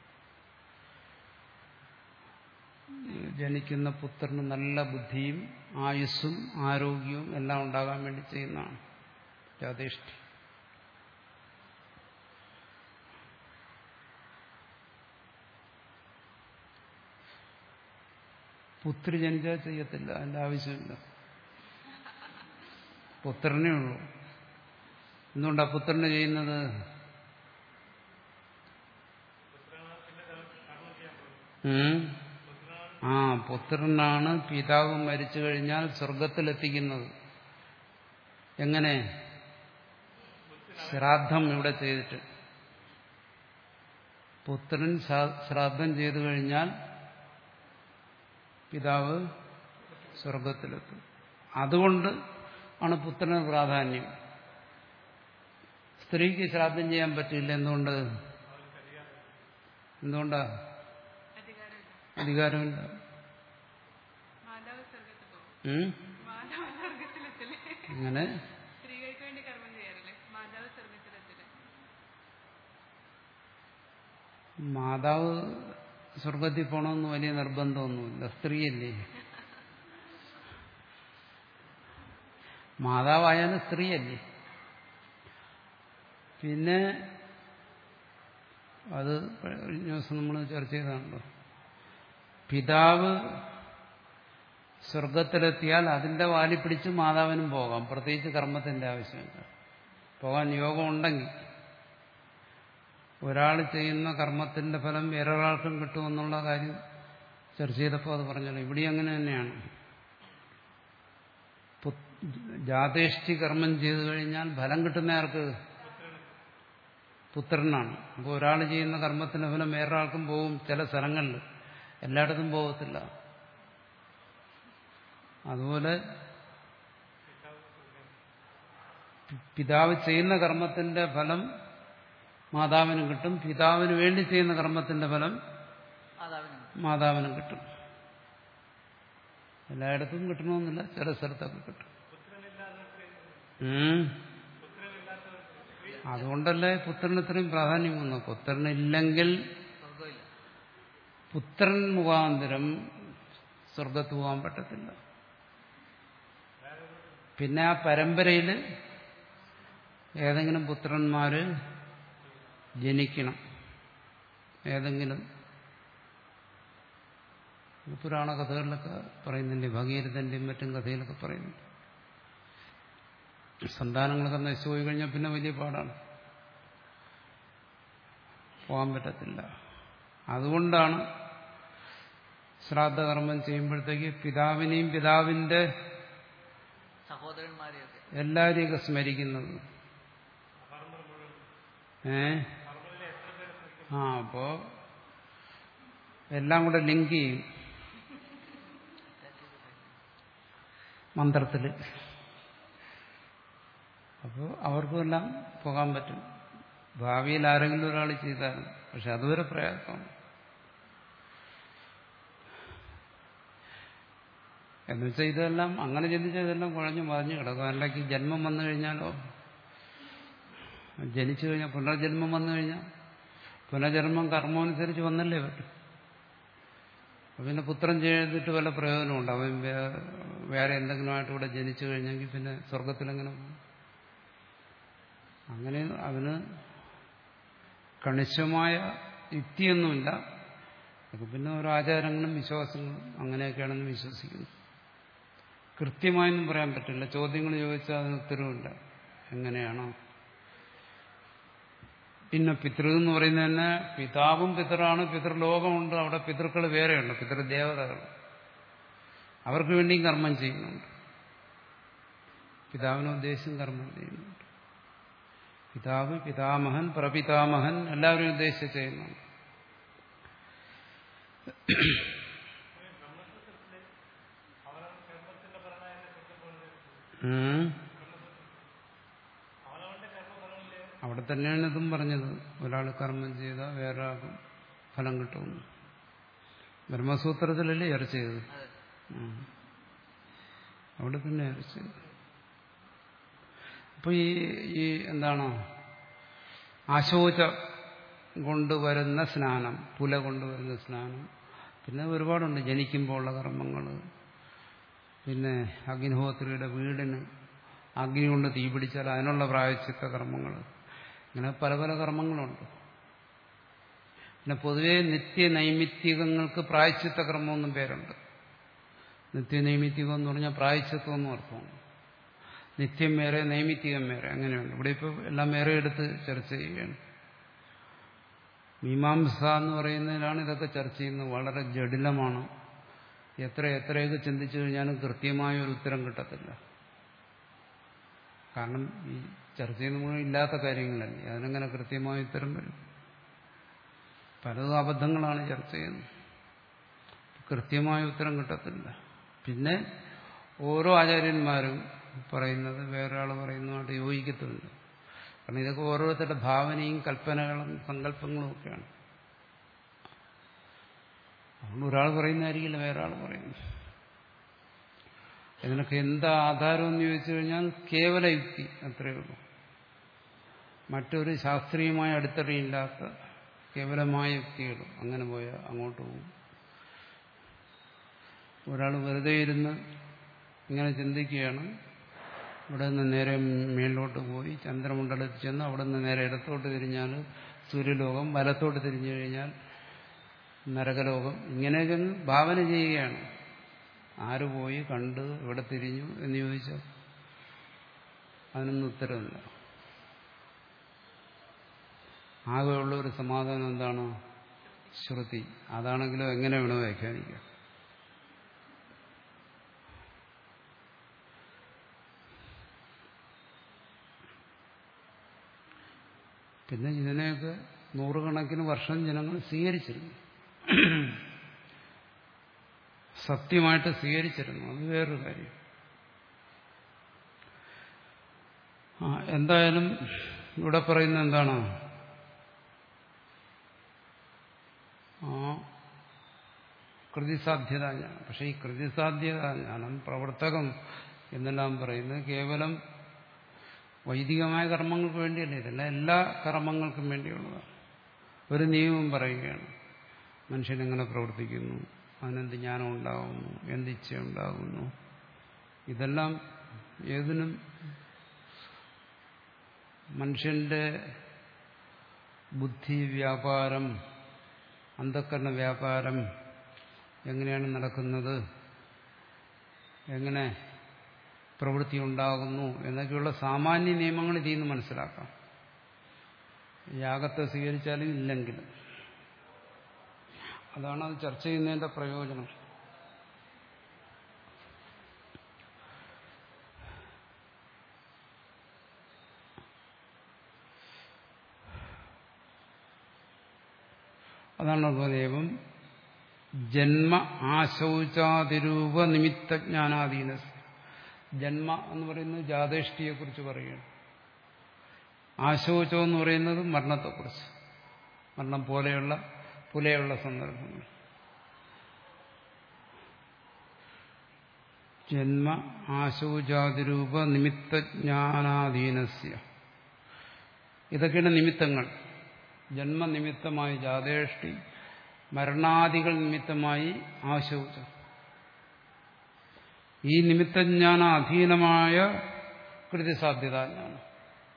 ജനിക്കുന്ന പുത്രന് നല്ല ബുദ്ധിയും ആയുസ്സും ആരോഗ്യവും എല്ലാം ഉണ്ടാകാൻ വേണ്ടി ചെയ്യുന്നതാണ് ജാതേഷ്ഠി. പുത്രി ജനിച്ചാൽ ചെയ്യത്തില്ല, അതിന്റെ ആവശ്യമില്ല. പുത്രനേ ഉള്ളൂ. എന്തുകൊണ്ടാ പുത്രന് ചെയ്യുന്നത്? ആ പുത്രനാണ് പിതാവ് മരിച്ചു കഴിഞ്ഞാൽ സ്വർഗത്തിലെത്തിക്കുന്നത്. എങ്ങനെ? ശ്രാദ്ധം ഇവിടെ ചെയ്തിട്ട്. പുത്രൻ ശ്രാദ്ധം ചെയ്തു കഴിഞ്ഞാൽ പിതാവ് സ്വർഗത്തിലെത്തും. അതുകൊണ്ട് ആണ് പുത്രന് പ്രാധാന്യം. സ്ത്രീക്ക് ശ്രാദ്ധം ചെയ്യാൻ പറ്റില്ല. എന്തുകൊണ്ട്? എന്തുകൊണ്ടാ? അധികാരമില്ല. അങ്ങനെ മാതാവ് സ്വർഗത്തിൽ പോകണമെന്ന് വലിയ നിർബന്ധമൊന്നുമില്ല. സ്ത്രീയല്ലേ. മാതാവായാലും സ്ത്രീയല്ലേ. പിന്നെ അത് കഴിഞ്ഞ ദിവസം നമ്മൾ ചർച്ച ചെയ്താണല്ലോ. പിതാവ് സ്വർഗത്തിലെത്തിയാൽ അതിന്റെ വാലി പിടിച്ച് മാതാവിനും പോകാം. പ്രത്യേകിച്ച് കർമ്മത്തിന്റെ ആവശ്യമില്ല. പോകാൻ യോഗമുണ്ടെങ്കിൽ. ഒരാൾ ചെയ്യുന്ന കർമ്മത്തിന്റെ ഫലം വേറൊരാൾക്കും കിട്ടുമെന്നുള്ള കാര്യം ചർച്ച ചെയ്തപ്പോൾ അത് പറഞ്ഞല്ലോ. ഇവിടെ അങ്ങനെ തന്നെയാണ്. ജാതേഷ്ഠി കർമ്മം ചെയ്തു കഴിഞ്ഞാൽ ഫലം കിട്ടുന്ന ആർക്ക്? പുത്രനാണ്. അപ്പോൾ ഒരാൾ ചെയ്യുന്ന കർമ്മത്തിന്റെ ഫലം വേറൊരാൾക്കും പോകും. ചില സ്ഥലങ്ങളിൽ, എല്ലായിടത്തും പോകത്തില്ല. അതുപോലെ പിതാവ് ചെയ്യുന്ന കർമ്മത്തിന്റെ ഫലം മാതാവിനും കിട്ടും. പിതാവിന് വേണ്ടി ചെയ്യുന്ന കർമ്മത്തിന്റെ ഫലം മാതാവിനും കിട്ടും. എല്ലായിടത്തും കിട്ടണമെന്നില്ല, ചില സ്ഥലത്തൊക്കെ കിട്ടും. അതുകൊണ്ടല്ലേ പുത്രന് ഇത്രയും പ്രാധാന്യം വന്നു. പുത്രനില്ലെങ്കിൽ പുത്രൻ മുഖാന്തരം സ്വർഗത്ത് പോകാൻ പറ്റത്തില്ല. പിന്നെ ആ പരമ്പരയിൽ ഏതെങ്കിലും പുത്രന്മാര് ജനിക്കണം. ഏതെങ്കിലും പുരാണ കഥകളിലൊക്കെ പറയുന്നുണ്ട്. ഭഗീരഥന്റെയും മറ്റും കഥയിലൊക്കെ പറയുന്നുണ്ട്. സന്താനങ്ങളൊക്കെ നശിച്ചു പോയി കഴിഞ്ഞാൽ പിന്നെ വലിയ പാടാണ്, പോകാൻ പറ്റത്തില്ല. അതുകൊണ്ടാണ് ശ്രാദ്ധകർമ്മം ചെയ്യുമ്പോഴത്തേക്ക് പിതാവിനെയും പിതാവിന്റെ സഹോദരന്മാരെയൊക്കെ എല്ലാവരെയൊക്കെ സ്മരിക്കുന്നത്. ഏ ആ അപ്പോ എല്ലാം കൂടെ ലിങ്ക് ചെയ്യും മന്ത്രത്തില്. അപ്പോൾ അവർക്കുമെല്ലാം പോകാൻ പറ്റും. ഭാവിയിൽ ആരെങ്കിലും ഒരാൾ ചെയ്താലും. പക്ഷെ അതുവരെ പ്രയാസമാണ്. എന്നുവെച്ചാൽ ഇതെല്ലാം അങ്ങനെ ചിന്തിച്ചാൽ ഇതെല്ലാം കുഴഞ്ഞു മറിഞ്ഞു കിടക്കും. അല്ലെങ്കിൽ ജന്മം വന്നു കഴിഞ്ഞാലോ, ജനിച്ചു കഴിഞ്ഞാൽ പുനർജന്മം വന്നു കഴിഞ്ഞാൽ പുനർജന്മം കർമ്മമനുസരിച്ച് വന്നല്ലേ പറ്റും. പിന്നെ പുത്രൻ ചെയ്തിട്ട് വല്ല പ്രയോജനമുണ്ട്. അവൻ വേറെ എന്തെങ്കിലുമായിട്ട് ഇവിടെ ജനിച്ചു കഴിഞ്ഞെങ്കിൽ പിന്നെ സ്വർഗത്തിലെങ്ങനെ പോകും? അങ്ങനെ അതിന് കണിശമായ യുക്തിയൊന്നുമില്ല. പിന്നെ ഓരോ ആചാരങ്ങളും വിശ്വാസങ്ങളും അങ്ങനെയൊക്കെയാണെന്ന് വിശ്വസിക്കുന്നു. കൃത്യമായൊന്നും പറയാൻ പറ്റില്ല. ചോദ്യങ്ങൾ ചോദിച്ചാൽ അതിന് ഉത്തരവില്ല. എങ്ങനെയാണോ? പിന്നെ പിതൃ എന്ന് പറയുന്നത് തന്നെ പിതാവും പിതറാണ്. പിതൃലോകമുണ്ട്. അവിടെ പിതൃക്കൾ വേറെയുണ്ട്. പിതൃദേവതകൾ. അവർക്ക് വേണ്ടിയും കർമ്മം ചെയ്യുന്നുണ്ട്. പിതാവിനെ ഉദ്ദേശിച്ചും കർമ്മം ചെയ്യുന്നുണ്ട്. പിതാവ്, പിതാമഹൻ, പ്രപിതാമഹൻ എല്ലാവരും ഉദ്ദേശിച്ച് ചെയ്യുന്നുണ്ട്. അവിടെ തന്നെയാണ് ഇതും പറഞ്ഞത്. ഒരാൾ കർമ്മം ചെയ്താൽ വേറൊരാൾക്കും ഫലം കിട്ടുമെന്ന് ബ്രഹ്മസൂത്രത്തിലല്ലേ ചർച്ച ചെയ്തത്. അവിടെ തന്നെ ചർച്ച ചെയ്തത്. അപ്പൊ ഈ ഈ എന്താണ് ആശോചം കൊണ്ടുവരുന്ന സ്നാനം, പുല കൊണ്ടുവരുന്ന സ്നാനം, പിന്നെ ഒരുപാടുണ്ട്. ജനിക്കുമ്പോഴുള്ള കർമ്മങ്ങൾ, പിന്നെ അഗ്നിഹോത്രിയുടെ വീടിന് അഗ്നി കൊണ്ട് തീ പിടിച്ചാൽ അതിനുള്ള പ്രായശ്ചിത്ത കർമ്മങ്ങൾ, ഇങ്ങനെ പല പല കർമ്മങ്ങളുണ്ട്. പിന്നെ പൊതുവെ നിത്യനൈമിത്തികങ്ങൾക്ക് പ്രായശ്ചിത്ത കർമ്മമൊന്നും പേരുണ്ട്. നിത്യനൈമിത്തികം എന്ന് പറഞ്ഞാൽ പ്രായശ്ചിത്വം എന്നും അർത്ഥമാണ്. നിത്യം വേറെ നൈമിത്തികം വേറെ അങ്ങനെയുണ്ട്. ഇവിടെ ഇപ്പോൾ എല്ലാം വേറെ എടുത്ത് ചർച്ച ചെയ്യുകയാണ്. മീമാംസ എന്ന് പറയുന്നതിലാണ് ഇതൊക്കെ ചർച്ച ചെയ്യുന്നത്. വളരെ ജടിലമാണ്. എത്ര എത്രയൊക്കെ ചിന്തിച്ചു കഴിഞ്ഞാലും കൃത്യമായ ഒരു ഉത്തരം കിട്ടത്തില്ല. കാരണം ഈ ചർച്ച ചെയ്യുന്ന മുഴുവൻ ഇല്ലാത്ത കാര്യങ്ങളല്ലേ, അതിനെങ്ങനെ കൃത്യമായ ഉത്തരം വരും? പലതും അബദ്ധങ്ങളാണ് ചർച്ച ചെയ്യുന്നത്. കൃത്യമായ ഉത്തരം കിട്ടത്തില്ല. പിന്നെ ഓരോ ആചാര്യന്മാരും പറയുന്നത് വേറൊരാൾ പറയുന്നതുമായിട്ട് യോജിക്കത്തില്ല. കാരണം ഇതൊക്കെ ഓരോരുത്തരുടെ ഭാവനയും കൽപ്പനകളും സങ്കല്പങ്ങളും ഒക്കെയാണ്. അതുകൊണ്ട് ഒരാൾ പറയുന്നതായിരിക്കില്ല വേറൊരാൾ പറയുന്നത്. ഇതിനൊക്കെ എന്താ ആധാരമെന്ന് ചോദിച്ചു കഴിഞ്ഞാൽ കേവല യുക്തി, അത്രയേ ഉള്ളൂ. മറ്റൊരു ശാസ്ത്രീയമായ അടിത്തറയില്ലാത്ത കേവലമായ യുക്തികൾ. അങ്ങനെ പോയാൽ അങ്ങോട്ട് പോകും. ഒരാൾ വെറുതെ ഇരുന്ന് ഇങ്ങനെ ചിന്തിക്കുകയാണ്. ഇവിടെ നിന്ന് നേരെ മേളിലോട്ട് പോയി ചന്ദ്രമണ്ഡലത്തിൽ ചെന്ന് അവിടെ നിന്ന് നേരെ ഇടത്തോട്ട് തിരിഞ്ഞാൽ സൂര്യലോകം, വലത്തോട്ട് തിരിഞ്ഞു കഴിഞ്ഞാൽ നരകലോകം, ഇങ്ങനെയൊക്കെ ഭാവന ചെയ്യുകയാണ്. ആര് പോയി കണ്ട് ഇവിടെ തിരിഞ്ഞു എന്ന് ചോദിച്ചാൽ അതിനൊന്നും ഉത്തരവില്ല. ആകെയുള്ള ഒരു സമാധാനം എന്താണ്? ശ്രുതി. അതാണെങ്കിലും എങ്ങനെ വേണോ വ്യാഖ്യാനിക്കാം. പിന്നെ ഇതിനെയൊക്കെ നൂറുകണക്കിന് വർഷം ജനങ്ങൾ സ്വീകരിച്ചിരുന്നു, സത്യമായിട്ട് സ്വീകരിച്ചിരുന്നു. അത് വേറൊരു കാര്യം. ആ എന്തായാലും ഇവിടെ പറയുന്നത് എന്താണ്? ആ കൃതിസാധ്യത ജ്ഞാനം. പക്ഷെ ഈ കൃതിസാധ്യത ജ്ഞാനം, പ്രവർത്തകം എന്നെല്ലാം പറയുന്നത് കേവലം വൈദികമായ കർമ്മങ്ങൾക്ക് വേണ്ടിയല്ല. ഇതല്ല എല്ലാ കർമ്മങ്ങൾക്കും വേണ്ടിയുള്ളതാണ്. ഒരു നിയമം പറയുകയാണ്. മനുഷ്യനെങ്ങനെ പ്രവർത്തിക്കുന്നു, അതിനെന്ത് ജ്ഞാനം ഉണ്ടാകുന്നു, എന്ത് ഇച്ഛ ഉണ്ടാകുന്നു, ഇതെല്ലാം ഏതിനും മനുഷ്യന്റെ ബുദ്ധി വ്യാപാരം, അന്ധക്കരണ വ്യാപാരം എങ്ങനെയാണ് നടക്കുന്നത്, എങ്ങനെ പ്രവൃത്തി ഉണ്ടാകുന്നു എന്നൊക്കെയുള്ള സാമാന്യ നിയമങ്ങൾ ഇതിൽ നിന്ന് മനസ്സിലാക്കാം. യാഗത്തെ സ്വീകരിച്ചാലും ഇല്ലെങ്കിലും. അതാണ് അത് ചർച്ച ചെയ്യുന്നതിന്റെ പ്രയോജനം. അതാണ് ഉപദേവം ജന്മ ആശൗചാതിരൂപ നിമിത്തജ്ഞാനാധീന. ജന്മ എന്ന് പറയുന്നത് ജാതേഷ്ടിയെക്കുറിച്ച് പറയുകയാണ്. ആശോചം എന്ന് പറയുന്നത് മരണത്തെക്കുറിച്ച്, മരണം പോലെയുള്ള പുലയുള്ള സന്ദർഭങ്ങൾ. ജന്മ ആശോചാതിരൂപ നിമിത്തജ്ഞാനാധീനസ്യ. ഇതൊക്കെയാണ് നിമിത്തങ്ങൾ. ജന്മനിമിത്തമായി ജാതേഷ്ടി, മരണാദികൾ നിമിത്തമായി ആശോചം. ഈ നിമിത്തജ്ഞാന അധീനമായ കൃതിസാധ്യതാജ്ഞാനം.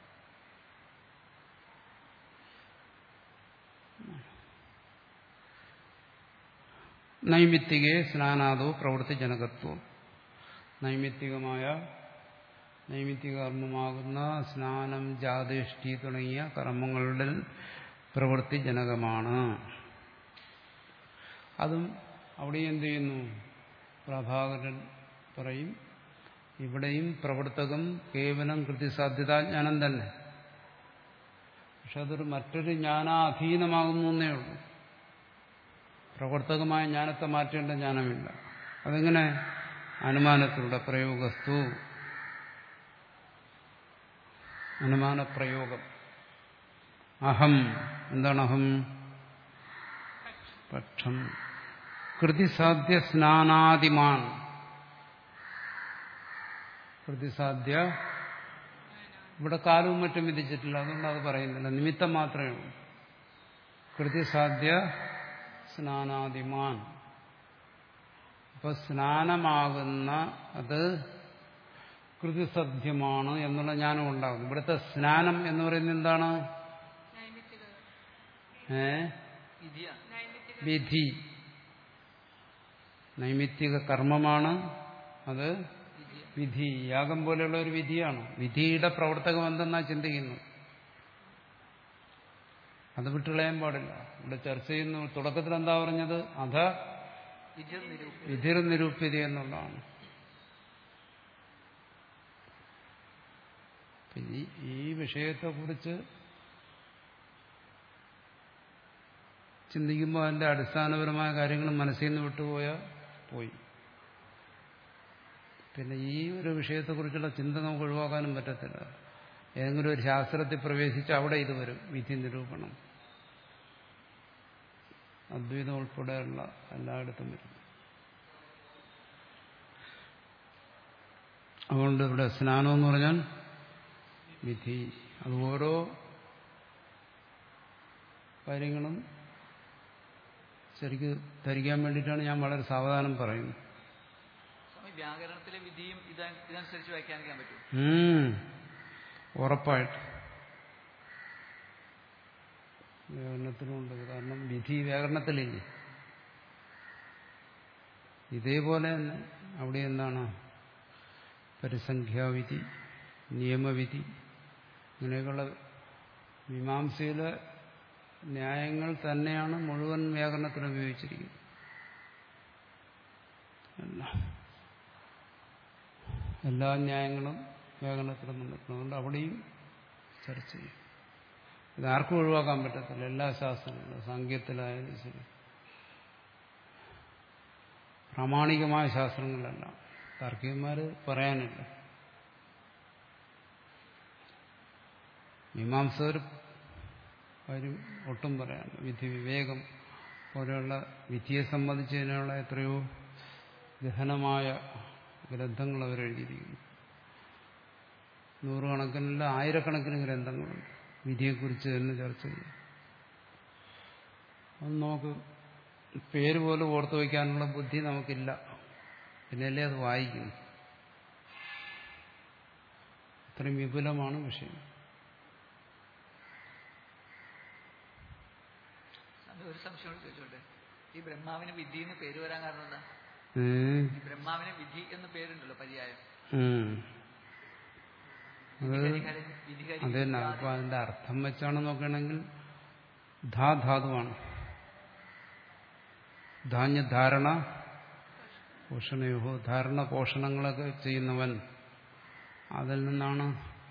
നൈമിത്തികേ സ്നാനാദോ പ്രവൃത്തി ജനകത്വം. നൈമിത്തികമായ നൈമിത്തിക കർമ്മമാകുന്ന സ്നാനം, ജാതേഷ്ടി തുടങ്ങിയ കർമ്മങ്ങളുടെ പ്രവൃത്തി ജനകമാണ്. അതും അവിടെ എന്ത് ചെയ്യുന്നു? പ്രഭാകരൻ പറയും ഇവിടെയും പ്രവർത്തകം കേവലം കൃതിസാധ്യതാജ്ഞാനം തന്നെ. പക്ഷെ അതൊരു മറ്റൊരു ജ്ഞാനാധീനമാകുന്നു എന്നേ ഉള്ളൂ. പ്രവർത്തകമായ ജ്ഞാനത്തെ മാറ്റേണ്ട ജ്ഞാനമില്ല. അതെങ്ങനെ? അനുമാനത്തിലൂടെ. പ്രയോഗസ്തു അനുമാനപ്രയോഗം. അഹം. എന്താണ് അഹം? പക്ഷം. കൃതിസാധ്യ സ്നാനാദിമാൻ. കൃതിസാധ്യ ഇവിടെ കാലവും മറ്റും വിധിച്ചിട്ടില്ല, അതുകൊണ്ട് അത് പറയുന്നില്ല, നിമിത്തം മാത്രമേ ഉള്ളൂ. കൃതിസാധ്യ സ്നാനാദിമാൻ. അപ്പൊ സ്നാനമാകുന്ന അത് കൃതിസാധ്യമാണ് എന്നുള്ള ജ്ഞാനം ഉണ്ടാകും. ഇവിടുത്തെ സ്നാനം എന്ന് പറയുന്നത് എന്താണ്? ഏ വിധി, നൈമിത്തിക കർമ്മമാണ് അത്. വിധി, യാഗം പോലെയുള്ള ഒരു വിധിയാണ്. വിധിയുടെ പ്രവർത്തകം എന്തെന്നാ ചിന്തിക്കുന്നു, അത് വിട്ടുകളയാൻ പാടില്ല. ഇവിടെ ചർച്ച ചെയ്യുന്നു. തുടക്കത്തിൽ എന്താ പറഞ്ഞത്? അധ വിധിർ നിരൂപ്യത എന്നുള്ളതാണ്. ഈ വിഷയത്തെക്കുറിച്ച് ചിന്തിക്കുമ്പോൾ അതിന്റെ അടിസ്ഥാനപരമായ കാര്യങ്ങൾ മനസ്സിൽ നിന്ന് വിട്ടുപോയാൽ പോയി. പിന്നെ ഈ ഒരു വിഷയത്തെക്കുറിച്ചുള്ള ചിന്ത നമുക്ക് ഒഴിവാക്കാനും പറ്റത്തില്ല. ഏതെങ്കിലും ഒരു ശാസ്ത്രത്തിൽ പ്രവേശിച്ച് അവിടെ ഇത് വരും, വിധി നിരൂപണം. അദ്വൈതം ഉൾപ്പെടെയുള്ള എല്ലായിടത്തും വരും. അതുകൊണ്ട് ഇവിടെ സ്നാനം എന്ന് പറഞ്ഞാൽ വിധി. അത് ഓരോ കാര്യങ്ങളും ശരിക്ക് ധരിക്കാൻ വേണ്ടിയിട്ടാണ് ഞാൻ വളരെ സാവധാനം പറയുന്നത്. വ്യാകരണത്തിലെ വിധിയും ഇതനുസരിച്ച് വ്യാഖ്യാനിക്കാൻ പറ്റും. ഉറപ്പായിട്ട് വ്യാകരണത്തിലുണ്ട്. കാരണം വിധി വ്യാകരണത്തിലില്ലേ. ഇതേപോലെ തന്നെ അവിടെ എന്താണ് പരിസംഖ്യാവിധി, നിയമവിധി, ഇങ്ങനെയൊക്കെയുള്ള മീമാംസയിലെ ന്യായങ്ങൾ തന്നെയാണ് മുഴുവൻ വ്യാകരണത്തിന് ഉപയോഗിച്ചിരിക്കുന്നത്. എല്ലാ ന്യായങ്ങളും വ്യാകരണത്തിലും നിൽക്കുന്നതുകൊണ്ട് അവിടെയും ചർച്ച ചെയ്യും. ഇതാർക്കും ഒഴിവാക്കാൻ പറ്റത്തില്ല. എല്ലാ ശാസ്ത്രങ്ങളും സാങ്കേതികത്തിലായാലും ശരി, പ്രാമാണികമായ ശാസ്ത്രങ്ങളെല്ലാം താർക്കികന്മാര് പറയാനില്ല. മീമാംസകർ കാര്യം ഒട്ടും പറയാനില്ല. വിധി വിവേകം പോലെയുള്ള വിധിയെ സംബന്ധിച്ചതിനുള്ള എത്രയോ ഗഹനമായ ഗ്രന്ഥങ്ങൾ അവരെഴുതിയിരിക്കുന്നു. നൂറുകണക്കിനല്ല ആയിരക്കണക്കിന് ഗ്രന്ഥങ്ങളുണ്ട് വിധിയെക്കുറിച്ച് തന്നെ ചർച്ച ചെയ്യും. അത് നമുക്ക് പേര് പോലും ഓർത്തു വയ്ക്കാനുള്ള ബുദ്ധി നമുക്കില്ല. പിന്നെയല്ലേ അത് വായിക്കുന്നു. അത്രയും വിപുലമാണ് വിഷയം. ഒരു സംശയം ചോദിച്ചോട്ടെ, ഈ ബ്രഹ്മാവിന് വിധി എന്ന് പേര് വരാൻ കാരണം എന്താ? ബ്രഹ്മാവിന് വിധി എന്ന് പേരുണ്ടല്ലോ, പര്യായം. അത് തന്നെ. അപ്പൊ അതിന്റെ അർത്ഥം വെച്ചാണ് നോക്കുകയാണെങ്കിൽ ധാ ധാതുവാണ്. ധാന്യധാരണ പോഷണയോഹോ, ധാരണ പോഷണങ്ങളൊക്കെ ചെയ്യുന്നവൻ. അതിൽ നിന്നാണ്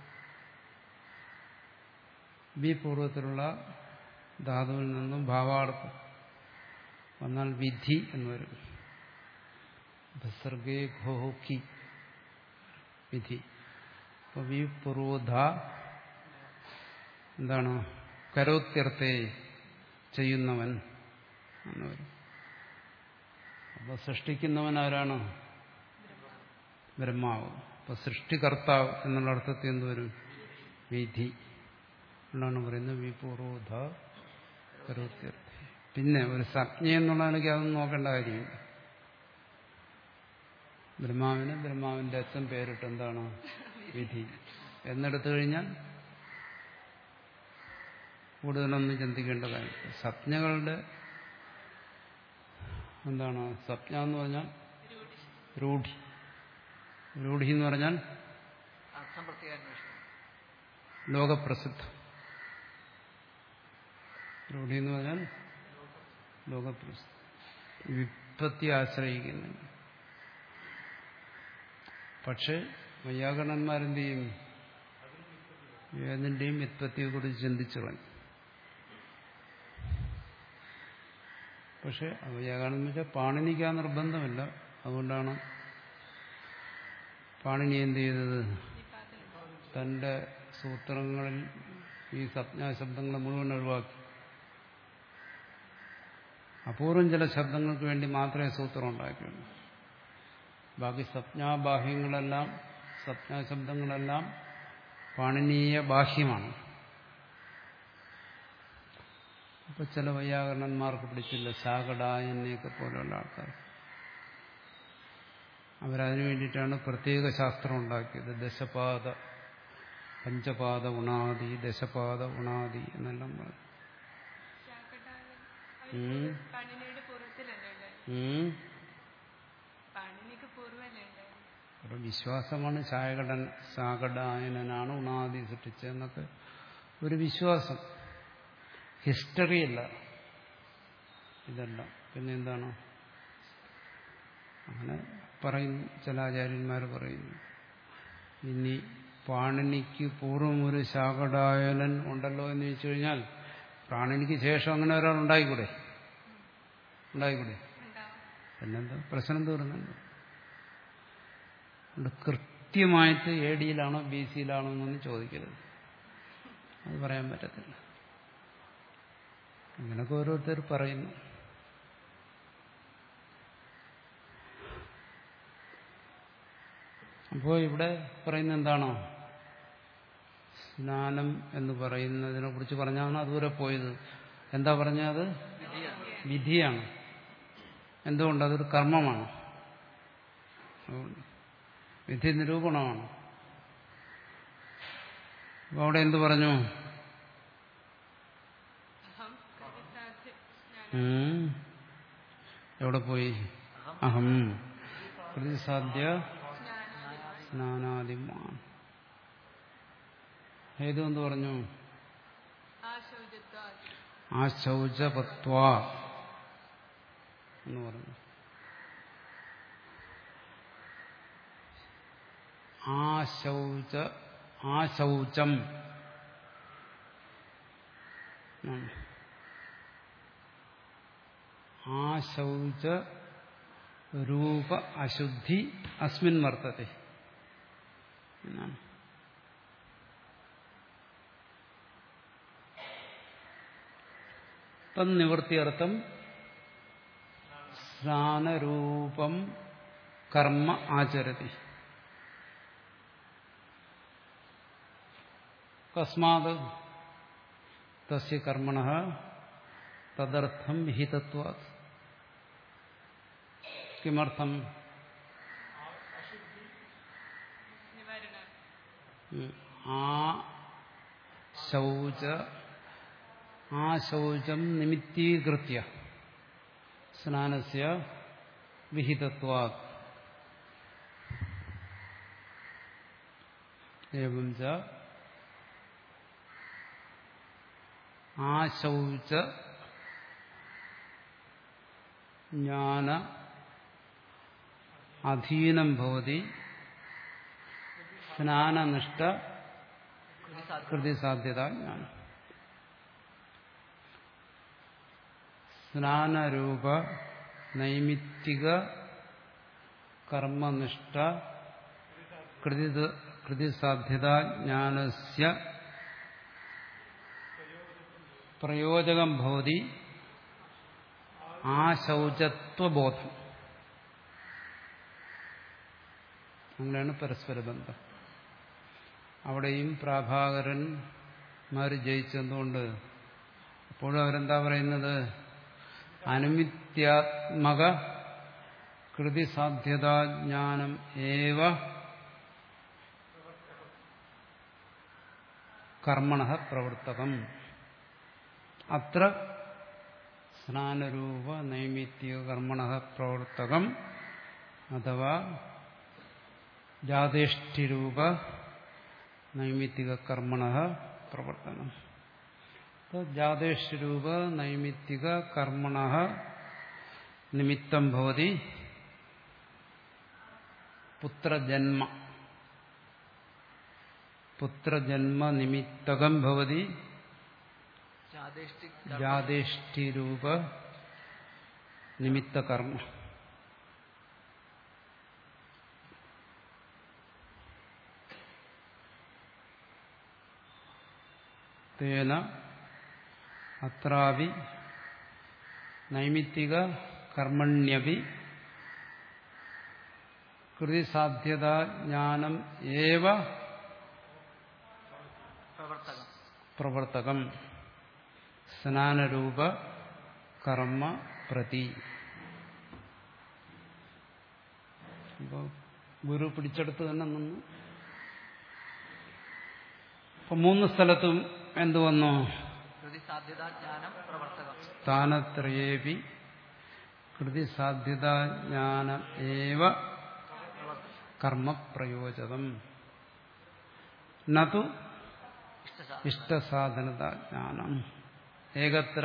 ബി പൂർവ്വത്തിലുള്ള ധാതുവിൽ നിന്നും ഭാവാർത്ഥം വന്നാൽ വിധി എന്ന് വരും. ഭസർഗേ ഘോഹി വിധി. അപ്പൊ വി പൂർവോധ എന്താണ്? കരോത്യർത്ഥേ ചെയ്യുന്നവൻ എന്ന് വരും. അപ്പൊ സൃഷ്ടിക്കുന്നവൻ ആരാണ്? ബ്രഹ്മാവ്. അപ്പൊ സൃഷ്ടികർത്താവ് എന്നുള്ള അർത്ഥത്തിൽ എന്ത് വരും? വിധി എന്നാണ് പറയുന്നത്. വി പൂർവോധ കരോത്യർത്ഥേ. പിന്നെ ഒരു സംജ്ഞ എന്നുള്ള നിലയ്ക്ക് അതൊന്നും നോക്കേണ്ട കാര്യമില്ല. ബ്രഹ്മാവിന് ബ്രഹ്മാവിന്റെ അച്ഛൻ പേരിട്ട് എന്താണ്? വിധി എന്നെടുത്തു കഴിഞ്ഞാൽ കൂടുതലൊന്നും ചിന്തിക്കേണ്ട കാര്യം. സംജ്ഞകളുടെ എന്താണ്? സംജ്ഞ എന്ന് പറഞ്ഞാൽ രൂഢി. രൂഢി എന്ന് പറഞ്ഞാൽ ലോകപ്രസിദ്ധം. രൂഢി എന്ന് പറഞ്ഞാൽ ലോകപ്രസിദ്ധം. വിപത്തി ആശ്രയിക്കുന്നു. പക്ഷെ വൈയാകരണന്മാരെന്ത് ചെയ്യും? ഏതിന്റെയും വ്യുത്പത്തിയെക്കുറിച്ച് ചിന്തിച്ചു കളഞ്ഞു. പക്ഷെ വൈയാകരണം വെച്ചാൽ പാണിനിക്ക് ആ നിർബന്ധമില്ല. അതുകൊണ്ടാണ് പാണിനി എന്ത് ചെയ്തത്? തന്റെ സൂത്രങ്ങളിൽ ഈ സംജ്ഞാശബ്ദങ്ങളെ മുഴുവൻ ഒഴിവാക്കി. അപൂർവം ചില ശബ്ദങ്ങൾക്ക് വേണ്ടി മാത്രമേ സൂത്രം ഉണ്ടാക്കിയുള്ളൂ. ബാക്കി സംജ്ഞാബാഹ്യങ്ങളെല്ലാം സംജ്ഞാശബ്ദങ്ങളെല്ലാം പാണിനീയ ബാഹ്യമാണ്. അപ്പൊ ചില വൈയാകരണന്മാർക്ക് പിടിച്ചില്ല, ശാകടായനെയൊക്കെ പോലെയുള്ള ആൾക്കാർ. അവരതിനു വേണ്ടിയിട്ടാണ് പ്രത്യേക ശാസ്ത്രം ഉണ്ടാക്കിയത്. ദശപാദ, പഞ്ചപാദ ഉണാദി, ദശപാദ ഉണാദി എന്നെല്ലാം പറഞ്ഞു. ഒരു വിശ്വാസമാണ് ശാകടൻ ശാകടായനാണ് ഉണാദി സൃഷ്ടിച്ചതെന്നൊക്കെ ഒരു വിശ്വാസം. ഹിസ്റ്ററിയല്ല ഇതെല്ലാം. പിന്നെ എന്താണ് അങ്ങനെ പറയുന്നു, ചില ആചാര്യന്മാർ പറയുന്നു. ഇനി പാണിനിക്ക് പൂർവ്വം ഒരു ശാകടായനൻ ഉണ്ടല്ലോ എന്ന് ചോദിച്ചു കഴിഞ്ഞാൽ പാണിനിക്ക് ശേഷം അങ്ങനെ ഒരാൾ ഉണ്ടായിക്കൂടെ? ഉണ്ടായിക്കൂടെ? പിന്നെന്താ പ്രശ്നം തീർന്നുണ്ട്. അതുകൊണ്ട് കൃത്യമായിട്ട് എ ഡിയിലാണോ ബി സിയിലാണോ എന്നൊന്നും ചോദിക്കരുത്, അത് പറയാൻ പറ്റത്തില്ല. ഇങ്ങനൊക്കെ ഓരോരുത്തർ പറയുന്നു. അപ്പോൾ ഇവിടെ പറയുന്നത് എന്താണോ, സ്നാനം എന്ന് പറയുന്നതിനെ കുറിച്ച് പറഞ്ഞാണ് അതുവരെ പോയത്. എന്താ പറഞ്ഞത്? വിധിയാണ്. എന്തുകൊണ്ട്? അതൊരു കർമ്മമാണ്, വിധി നിരൂപണമാണ്. അപ്പോൾ അവിടെ എന്ത് പറഞ്ഞു? എവിടെ പോയി? അഹം പ്രതിസാധ്യ സ്നാനാദിമാൻ. ഹേതു എന്ത് പറഞ്ഞു? ആശൗചപത്വാ എന്ന് പറഞ്ഞു. ആശൗച ആശൗചം ആശൗച രൂപ അശുദ്ധി അസ്മിൻ വർത്തത്തെ എന്നാണ്. തന്നിവൃത്തിയർത്ഥം സ്നാനരൂപം കർമ്മ ആചരതി. കസ്മാത് തസ്യ കർമ്മണഃ തദർത്ഥം വിഹിതത്വാത്. കിമർത്ഥം? ആ ശൗച ആ ശൗചം നിമിത്തീകൃത്യ സ്നാനസ്യ വിഹിതത്വാത്. ഏവം ച ആ ശൗച ജ്ഞാന അധീനം ഭവതി സ്നാനനിഷ്ഠ കൃതിസാധ്യത ജ്ഞാനം. സ്നാനരൂപ നൈമിത്തിക കർമ്മനിഷ്ഠ കൃതിസാധ്യത ജ്ഞാനസ്യ പ്രയോജകം ഭവതി ആ ശൗചത്വബോധം. അങ്ങനെയാണ് പരസ്പര ബന്ധം. അവിടെയും പ്രാഭാകരന്മാർ ജയിച്ചെന്തുകൊണ്ട്? അപ്പോഴും അവരെന്താ പറയുന്നത്? അനുമിത്യാത്മക കൃതിസാധ്യതാജ്ഞാനം ഏവ കർമ്മണഃ പ്രവർത്തകം. അത്ര സ്നാനരൂപ നൈമിത്തിക കർമ്മണഃ പ്രവർത്തകം അഥവാ ജാതേഷ്ഠിരൂപ നൈമിത്തിക കർമ്മണഃ പ്രവർത്തനം. ജാതേഷ്ഠിരൂപ നൈമിത്തിക കർമ്മണഃ നിമിത്തം ഭവതി പുത്രജന്മ. പുത്രജന്മ നിമിത്തകം ഭവതി ജാതേഷ്ഠിരൂപ നിമിത്തകർമ്മ. തേന അത്രാപി നൈമിത്തിക കർമ്മണ്യപി കൃതിസാധ്യതാ ജ്ഞാനം ഏവ പ്രവർത്തകം പ്രവർത്തകം സ്നാനരൂപ കർമ്മ പ്രതി. അപ്പോൾ ഗുരു പിടിച്ചെടുത്ത് തന്നെ നിന്നു. അപ്പൊ മൂന്ന് സ്ഥലത്തും എന്തു വന്നു? കൃതിസാധ്യതാ ജ്ഞാനം പ്രവർത്തകം. സ്ഥാനത്രയേപി കൃതിസാധ്യതാ ജ്ഞാനം ഏവ കർമ്മപ്രയോജകം നതു ഇഷ്ടസാധനതാ ജ്ഞാനം. ഏകത്ര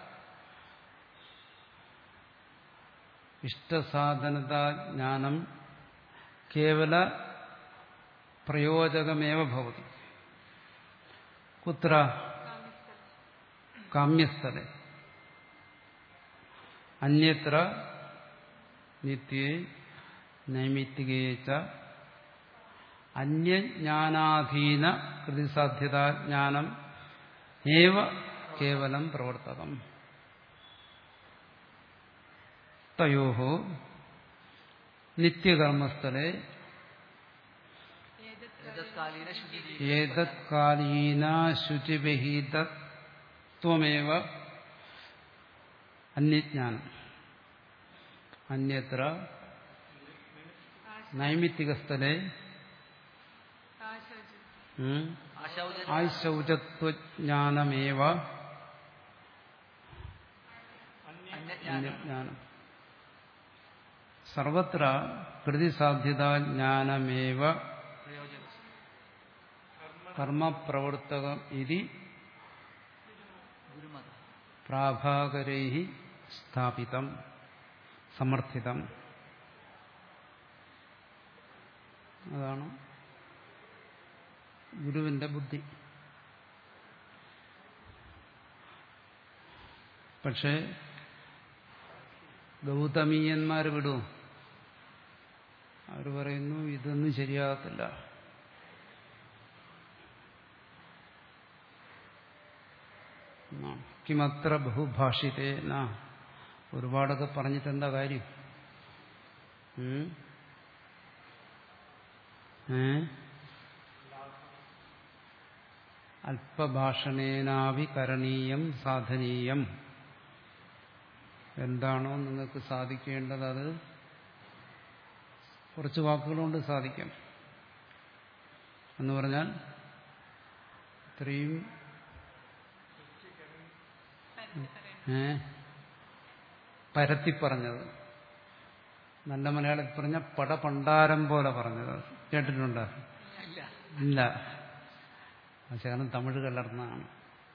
ഇഷ്ടസാധനതാ ജ്ഞാനം കേവല പ്രയോജകമേവ ഭവതി. കുത്ര? കാമ്യസ്ഥലേ. അന്യത്ര നിത്യേ നൈമിത്തികേ ച അന്യജ്ഞാനാധീന കൃതിസാധ്യതാ ജ്ഞാനം ഏവ കേവലം പ്രവർത്തകം. തയോഹോ നിത്യകർമ്മസ്ഥലേ ഏതത്കാലീന ശുചിവിഹിതത്വമേവ അന്യജ്ഞാനം. അന്യത്ര നൈമിത്തികസ്ഥലേ ആശൗചത്വജ്ഞാനമേവ അന്യജ്ഞാനം. സർവത്ര കൃതിസാധ്യതാ ജ്ഞാനമേവ കർമ്മപ്രവർത്തകം ഇതി പ്രാഭാകരൈഃ സ്ഥാപിതം സമർത്ഥിതം. അതാണ് ഗുരുവിന്റെ ബുദ്ധി. പക്ഷേ ഗൗതമീയന്മാർ വിടൂ. അവർ പറയുന്നു ഇതൊന്നും ശരിയാകത്തില്ല. കിമത്ര ബഹുഭാഷിതേന. ഒരുപാടൊക്കെ പറഞ്ഞിട്ടെന്താ കാര്യം? ഏ അല്പഭാഷണേനാവി കരണീയം സാധനീയം. എന്താണോ നിങ്ങൾക്ക് സാധിക്കേണ്ടത് അത് കുറച്ച് വാക്കുകളുകൊണ്ട് സാധിക്കാം എന്ന് പറഞ്ഞാൽ ഇത്രയും ഏ പരത്തി പറഞ്ഞത്. നല്ല മലയാളത്തിൽ പറഞ്ഞ പടപണ്ടാരം പോലെ പറഞ്ഞത് കേട്ടിട്ടുണ്ടോ? ഇല്ല. ശകലം തമിഴ് കലർന്നാണ്.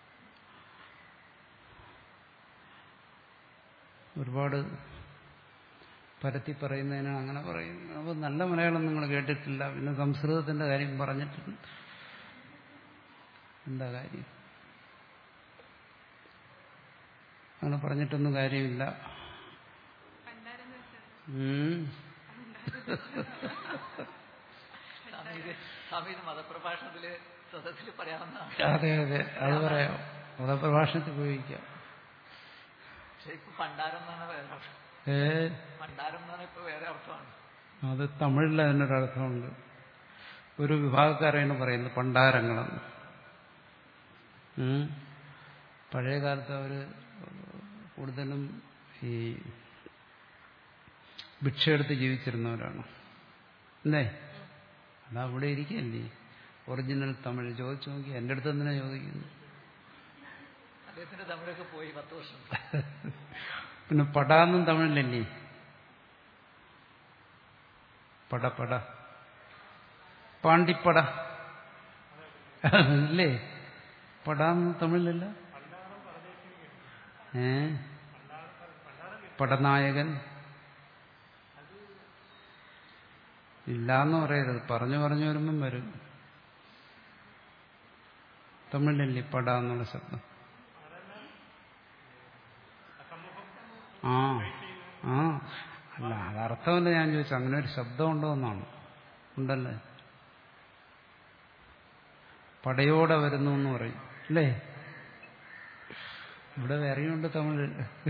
ഒരുപാട് പരത്തി പറയുന്നതിനാണ് അങ്ങനെ പറയുന്നത്. അപ്പോൾ നല്ല മലയാളം നിങ്ങൾ കേട്ടിട്ടില്ല. പിന്നെ സംസ്കൃതത്തിന്റെ കാര്യം പറഞ്ഞിട്ടുണ്ട്. എന്താ കാര്യം? അങ്ങനെ പറഞ്ഞിട്ടൊന്നും കാര്യമില്ല. മതപ്രഭാഷണത്തില് സ്വതത്തിൽ പറയാവുന്നതാണ്. അതെ അതെ, അത് പറയാം. മതപ്രഭാഷണത്തിൽ ഉപയോഗിക്കാം. പണ്ടാരം എന്നാണ് വേറെ അർത്ഥം. ഏ പണ്ടാരം എന്നാണ് ഇപ്പൊ വേറെ അർത്ഥമാണ്. അത് തമിഴിൽ അതിനൊരർത്ഥമുണ്ട്. ഒരു വിഭാഗക്കാരെയാണ് പറയുന്നത് പണ്ടാരങ്ങളെന്ന്. പഴയ കാലത്ത് അവര് കൂടുതലും ഈ ഭിക്ഷയെടുത്ത് ജീവിച്ചിരുന്നവരാണ്. അല്ലേ? അതവിടെ ഇരിക്കല്ലേ ഒറിജിനൽ തമിഴ്. ചോദിച്ചു നോക്കി. എൻ്റെ അടുത്ത് എന്തിനാ ചോദിക്കുന്നു? അദ്ദേഹത്തിന്റെ തമിഴൊക്കെ പോയി പത്ത് വർഷം. പിന്നെ പടാന്നും തമിഴിലല്ലേ? പട പട പാണ്ടിപ്പട അല്ലേ? പടാന്ന് തമിഴിലല്ല. ഏ പടനായകൻ ഇല്ലാന്ന് പറയരുത്. പറഞ്ഞു പറഞ്ഞു വരുമ്പം വരും. തമിഴിലല്ലേ പട എന്നുള്ള ശബ്ദം? ആ ആ അല്ല, അതർത്ഥമല്ല ഞാൻ ചോദിച്ചു. അങ്ങനെ ഒരു ശബ്ദം ഉണ്ടോ എന്നാണ്. ഉണ്ടല്ലേ? പടയോടെ വരുന്നു എന്ന് പറയും അല്ലേ? ഇവിടെ വേറെയുണ്ട് തമിഴ്.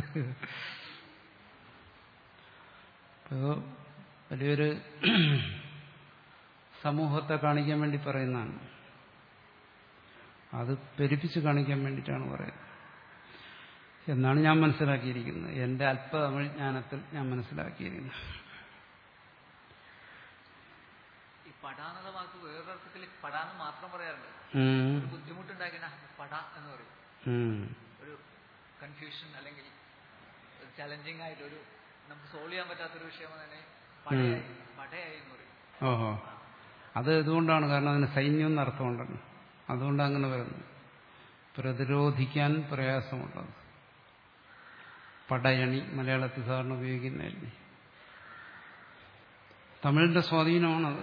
ഇപ്പോ വലിയൊരു സമൂഹത്തെ കാണിക്കാൻ വേണ്ടി പറയുന്നതാണ്. അത് പെരുപ്പിച്ച് കാണിക്കാൻ വേണ്ടിയിട്ടാണ് പറയുന്നത് എന്നാണ് ഞാൻ മനസ്സിലാക്കിയിരിക്കുന്നത്. എന്റെ അല്പ തമിഴ് ജ്ഞാനത്തിൽ ഞാൻ മനസ്സിലാക്കിയിരിക്കുന്നത്. ഈ പട എന്നുള്ള വാക്ക് വേറൊരർത്ഥത്തിൽ പടാന്ന് മാത്രം പറയാറുണ്ട്. ഒരു ബുദ്ധിമുട്ടുണ്ടാക്കിയ പട എന്ന് പറയും. ഒരു കൺഫ്യൂഷൻ അല്ലെങ്കിൽ ഒരു ചലഞ്ചിങ് ആയിട്ട് ഒരു നമുക്ക് സോൾവ് ചെയ്യാൻ പറ്റാത്തൊരു വിഷയം തന്നെ പടയായി പടയായി എന്ന് പറയും. ഓഹോ, അത് ഇതുകൊണ്ടാണ്. കാരണം അതിന് സൈന്യം എന്ന അർത്ഥമുണ്ടല്ലോ. അതുകൊണ്ട് അങ്ങനെ വരുന്നു. പ്രതിരോധിക്കാൻ പ്രയാസമുള്ളത്. പടയണി മലയാളത്തിൽ സാധാരണ ഉപയോഗിക്കുന്നതല്ലേ. തമിഴിന്റെ സ്വാധീനമാണത്.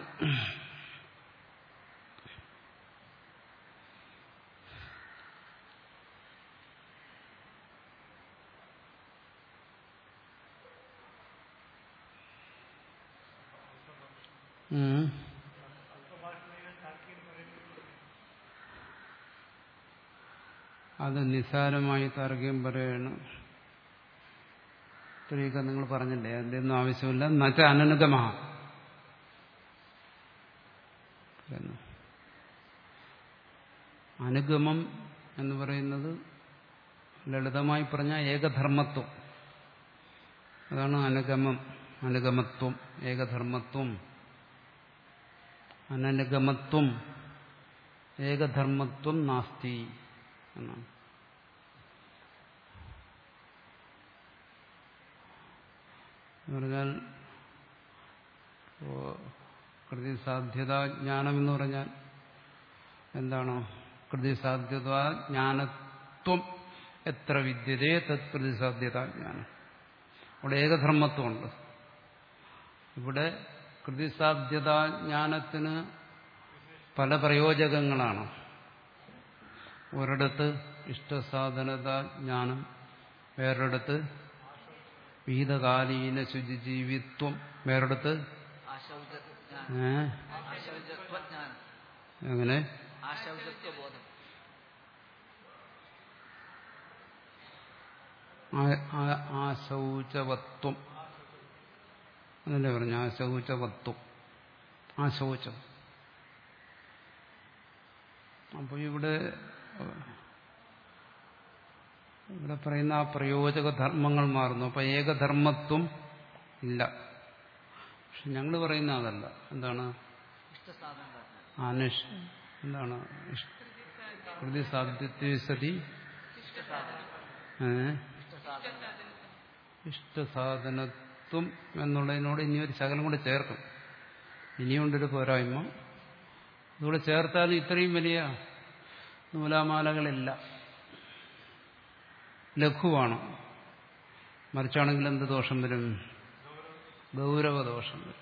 അത് നിസ്സാരമായി താർക്കികം പറയാണ്. ഇത്രയൊക്കെ നിങ്ങൾ പറഞ്ഞില്ലേ, അതിന്റെ ഒന്നും ആവശ്യമില്ല. എന്നുവെച്ച അനനുഗമ അനുഗമം എന്ന് പറയുന്നത് ലളിതമായി പറഞ്ഞ ഏകധർമ്മത്വം. അതാണ് അനുഗമം. അനുഗമത്വം, ഏകധർമ്മത്വം, അനനുഗമത്വം, ഏകധർമ്മത്വം നാസ്തി എന്നാണ്. എന്ന് പറഞ്ഞാൽ കൃതിസാധ്യതാജ്ഞാനം എന്ന് പറഞ്ഞാൽ എന്താണോ? കൃതിസാധ്യതാജ്ഞാനത്വം എത്ര വിദ്യതേ തത് കൃതിസാധ്യതാജ്ഞാനം. അവിടെ ഏകധർമ്മത്വമുണ്ട്. ഇവിടെ കൃതിസാധ്യതാജ്ഞാനത്തിന് പല പ്രയോജകങ്ങളാണ്. ഒരിടത്ത് ഇഷ്ടസാധനതാജ്ഞാനം, വേറൊരിടത്ത് വിഹിതകാലീന ശുചിജീവിത്വം, വേറൊരിടത്ത് എങ്ങനെ ആശൗചവത്വം എന്നല്ലേ പറഞ്ഞു? ആശൗചവത്വം, ആശൗചം. അപ്പോൾ ഇവിടെ ഇവിടെ പറയുന്ന ആ പ്രയോജക ധർമ്മങ്ങൾ മാറുന്നു. അപ്പൊ ഏകധർമ്മത്വം ഇല്ല. പക്ഷെ ഞങ്ങൾ പറയുന്ന അതല്ല. എന്താണ്? അനിഷ് എന്താണ്? കൃതിസാധ്യത്വ സതി ഇഷ്ടസാധനത്വം എന്നുള്ളതിനോട് ഇനിയൊരു ശകലം കൂടെ ചേർക്കും. ഇനിയുണ്ടൊരു പോരായ്മ. അതുകൂടെ ചേർത്താൽ ഇത്രയും വലിയ നൂലാമാലകളില്ല. ലഘുവാണ്. മറിച്ചാണെങ്കിൽ എന്ത് ദോഷം വരും? ഗൗരവദോഷം വരും.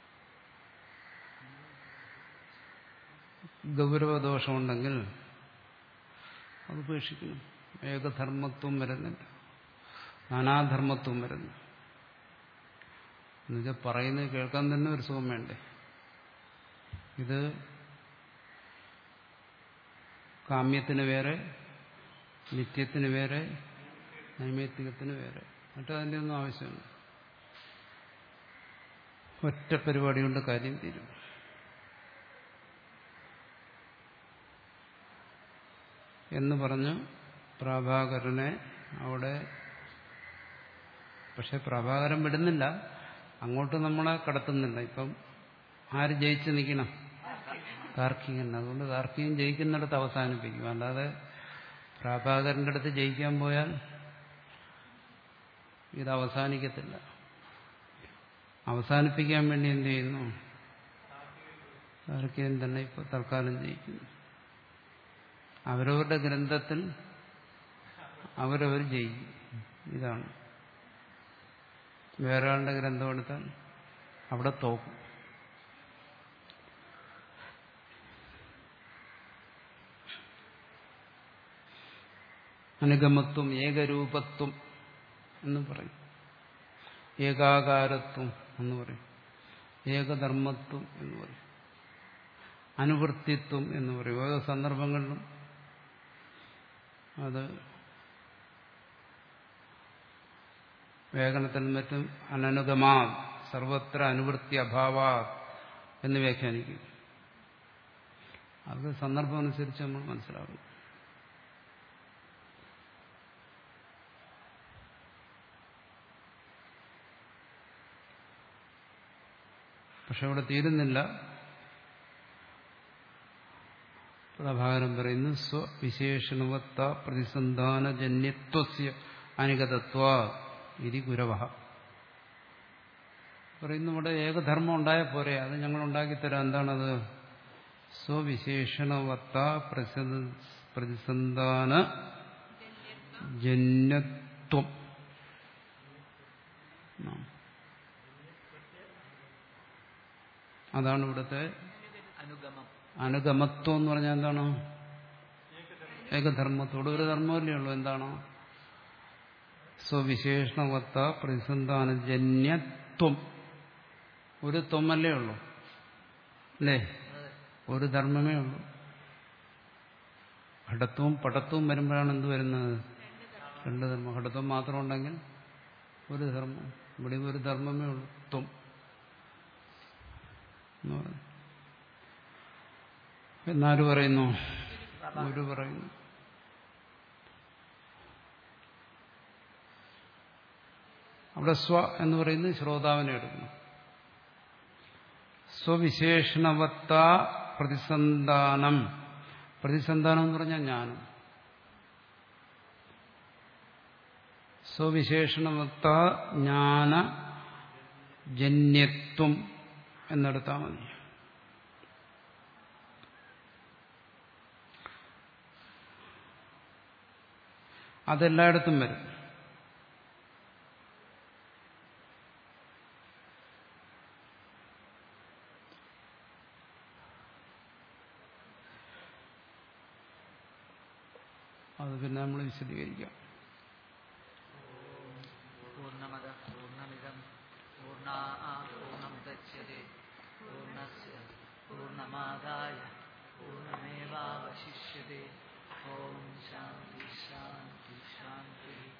ഗൗരവദോഷമുണ്ടെങ്കിൽ അത് ഉപേക്ഷിക്കണം. ഏകധർമ്മത്വം വരുന്നില്ല, നാനാധർമ്മത്വം വരുന്നു. എന്നുവെച്ചാൽ പറയുന്നത് കേൾക്കാൻ തന്നെ ഒരു സുഖം വേണ്ടേ? ഇത് കാമ്യത്തിന് വേറെ, നിത്യത്തിന് വേറെ, നൈമിത്തികത്തിന് വേറെ. എന്നിട്ട് അതിൻ്റെ ഒന്നും ആവശ്യമില്ല. ഒറ്റ പരിപാടി കൊണ്ട് കാര്യം തീരും. എന്ന് പറഞ്ഞ് പ്രഭാകരനെ അവിടെ, പക്ഷെ പ്രഭാകരൻ വിടുന്നില്ല, അങ്ങോട്ട് നമ്മളെ കടത്തുന്നില്ല. ഇപ്പം ആര് ജയിച്ച് നിൽക്കണം? താർക്കികൻ. അതുകൊണ്ട് താർക്കികൻ ജയിക്കുന്നിടത്ത് അവസാനിപ്പിക്കും. അല്ലാതെ പ്രഭാകരന്റെ അടുത്ത് ജയിക്കാൻ പോയാൽ ഇത് അവസാനിക്കത്തില്ല. അവസാനിപ്പിക്കാൻ വേണ്ടി എന്ത് ചെയ്യുന്നു? താർക്കികൻ തന്നെ ഇപ്പൊ തൽക്കാലം ജയിക്കുന്നു. അവരവരുടെ ഗ്രന്ഥത്തിൽ അവരവർ ജയിക്കും. ഇതാണ്. വേറെ ആളുടെ ഗ്രന്ഥം എടുത്താൽ അവിടെ തോക്കും. അനുഗമത്വം, ഏകരൂപത്വം എന്ന് പറയും. ഏകാകാരത്വം എന്ന് പറയും. ഏകധർമ്മത്വം എന്ന് പറയും. അനുവൃത്തിത്വം എന്ന് പറയും. ഓരോ സന്ദർഭങ്ങളിലും അത് വ്യാകരണത്തിനും മറ്റും അനനുഗമാ സർവത്ര അനുവൃത്തി അഭാവാ എന്ന് വ്യാഖ്യാനിക്കും. അത് സന്ദർഭമനുസരിച്ച് നമ്മൾ മനസ്സിലാക്കണം. പക്ഷെ അവിടെ തീരുന്നില്ല. പ്രഭാകരൻ പറയുന്നു സ്വവിശേഷണവത്ത പ്രതിസന്ധാനജന്യത്വസ്യ അനികതത്വ ഇതി ഗുരവഃ. പറയുന്നു ഇവിടെ ഏകധർമ്മം ഉണ്ടായ പോരെ, അത് ഞങ്ങൾ ഉണ്ടാക്കിത്തരാം. എന്താണത്? സ്വവിശേഷണവത്ത പ്രതിസന്ധാന ജന്യത്വം. അതാണ് ഇവിടുത്തെ അനുഗമം. അനുഗമത്വം എന്ന് പറഞ്ഞാൽ എന്താണ്? ഏകധർമ്മത്തോട് ഒരു ധർമ്മമല്ലേ ഉള്ളൂ. എന്താണ്? സ്വവിശേഷണവത്ത പ്രതിസന്ധാനജന്യത്വം. ഒരു ത്വമല്ലേ ഉള്ളൂ, അല്ലേ? ഒരു ധർമ്മമേ ഉള്ളൂ. ഘടത്വവും പടത്വവും വരുമ്പോഴാണ് എന്ത് വരുന്നത്? രണ്ട് ധർമ്മം. ഘടത്വം മാത്രം ഉണ്ടെങ്കിൽ ഒരു ധർമ്മം. ഇവിടെ ഒരു ധർമ്മമേ ഉള്ളൂ, ത്വം എന്ന് പറഞ്ഞു. എന്നാര് പറയുന്നു? ഗുരു പറയുന്നു. അവിടെ സ്വ എന്ന് പറയുന്നത് ശ്രോതാവിനെ എടുക്കുന്നു. സ്വവിശേഷണവത്ത പ്രതിസന്ധാനം. പ്രതിസന്ധാനം എന്ന് പറഞ്ഞാൽ ജ്ഞാനം. സ്വവിശേഷണവത്ത ജ്ഞാന ജന്യത്വം എന്നെടുത്താൽ മതി. അതെല്ലായിടത്തും വരും. അത് പിന്നെ നമ്മൾ വിശദീകരിക്കാം. പൂർണ്ണമദ പൂർണ്ണമിദം പൂർണ്ണാത് പൂർണ്ണമുദച്യതേ പൂർണ്ണസ്യ പൂർണ്ണമാദായ പൂർണ്ണമേവാവശിഷ്യതേ. ഓം ശാന്തി ശാന്തി ശാന്തി.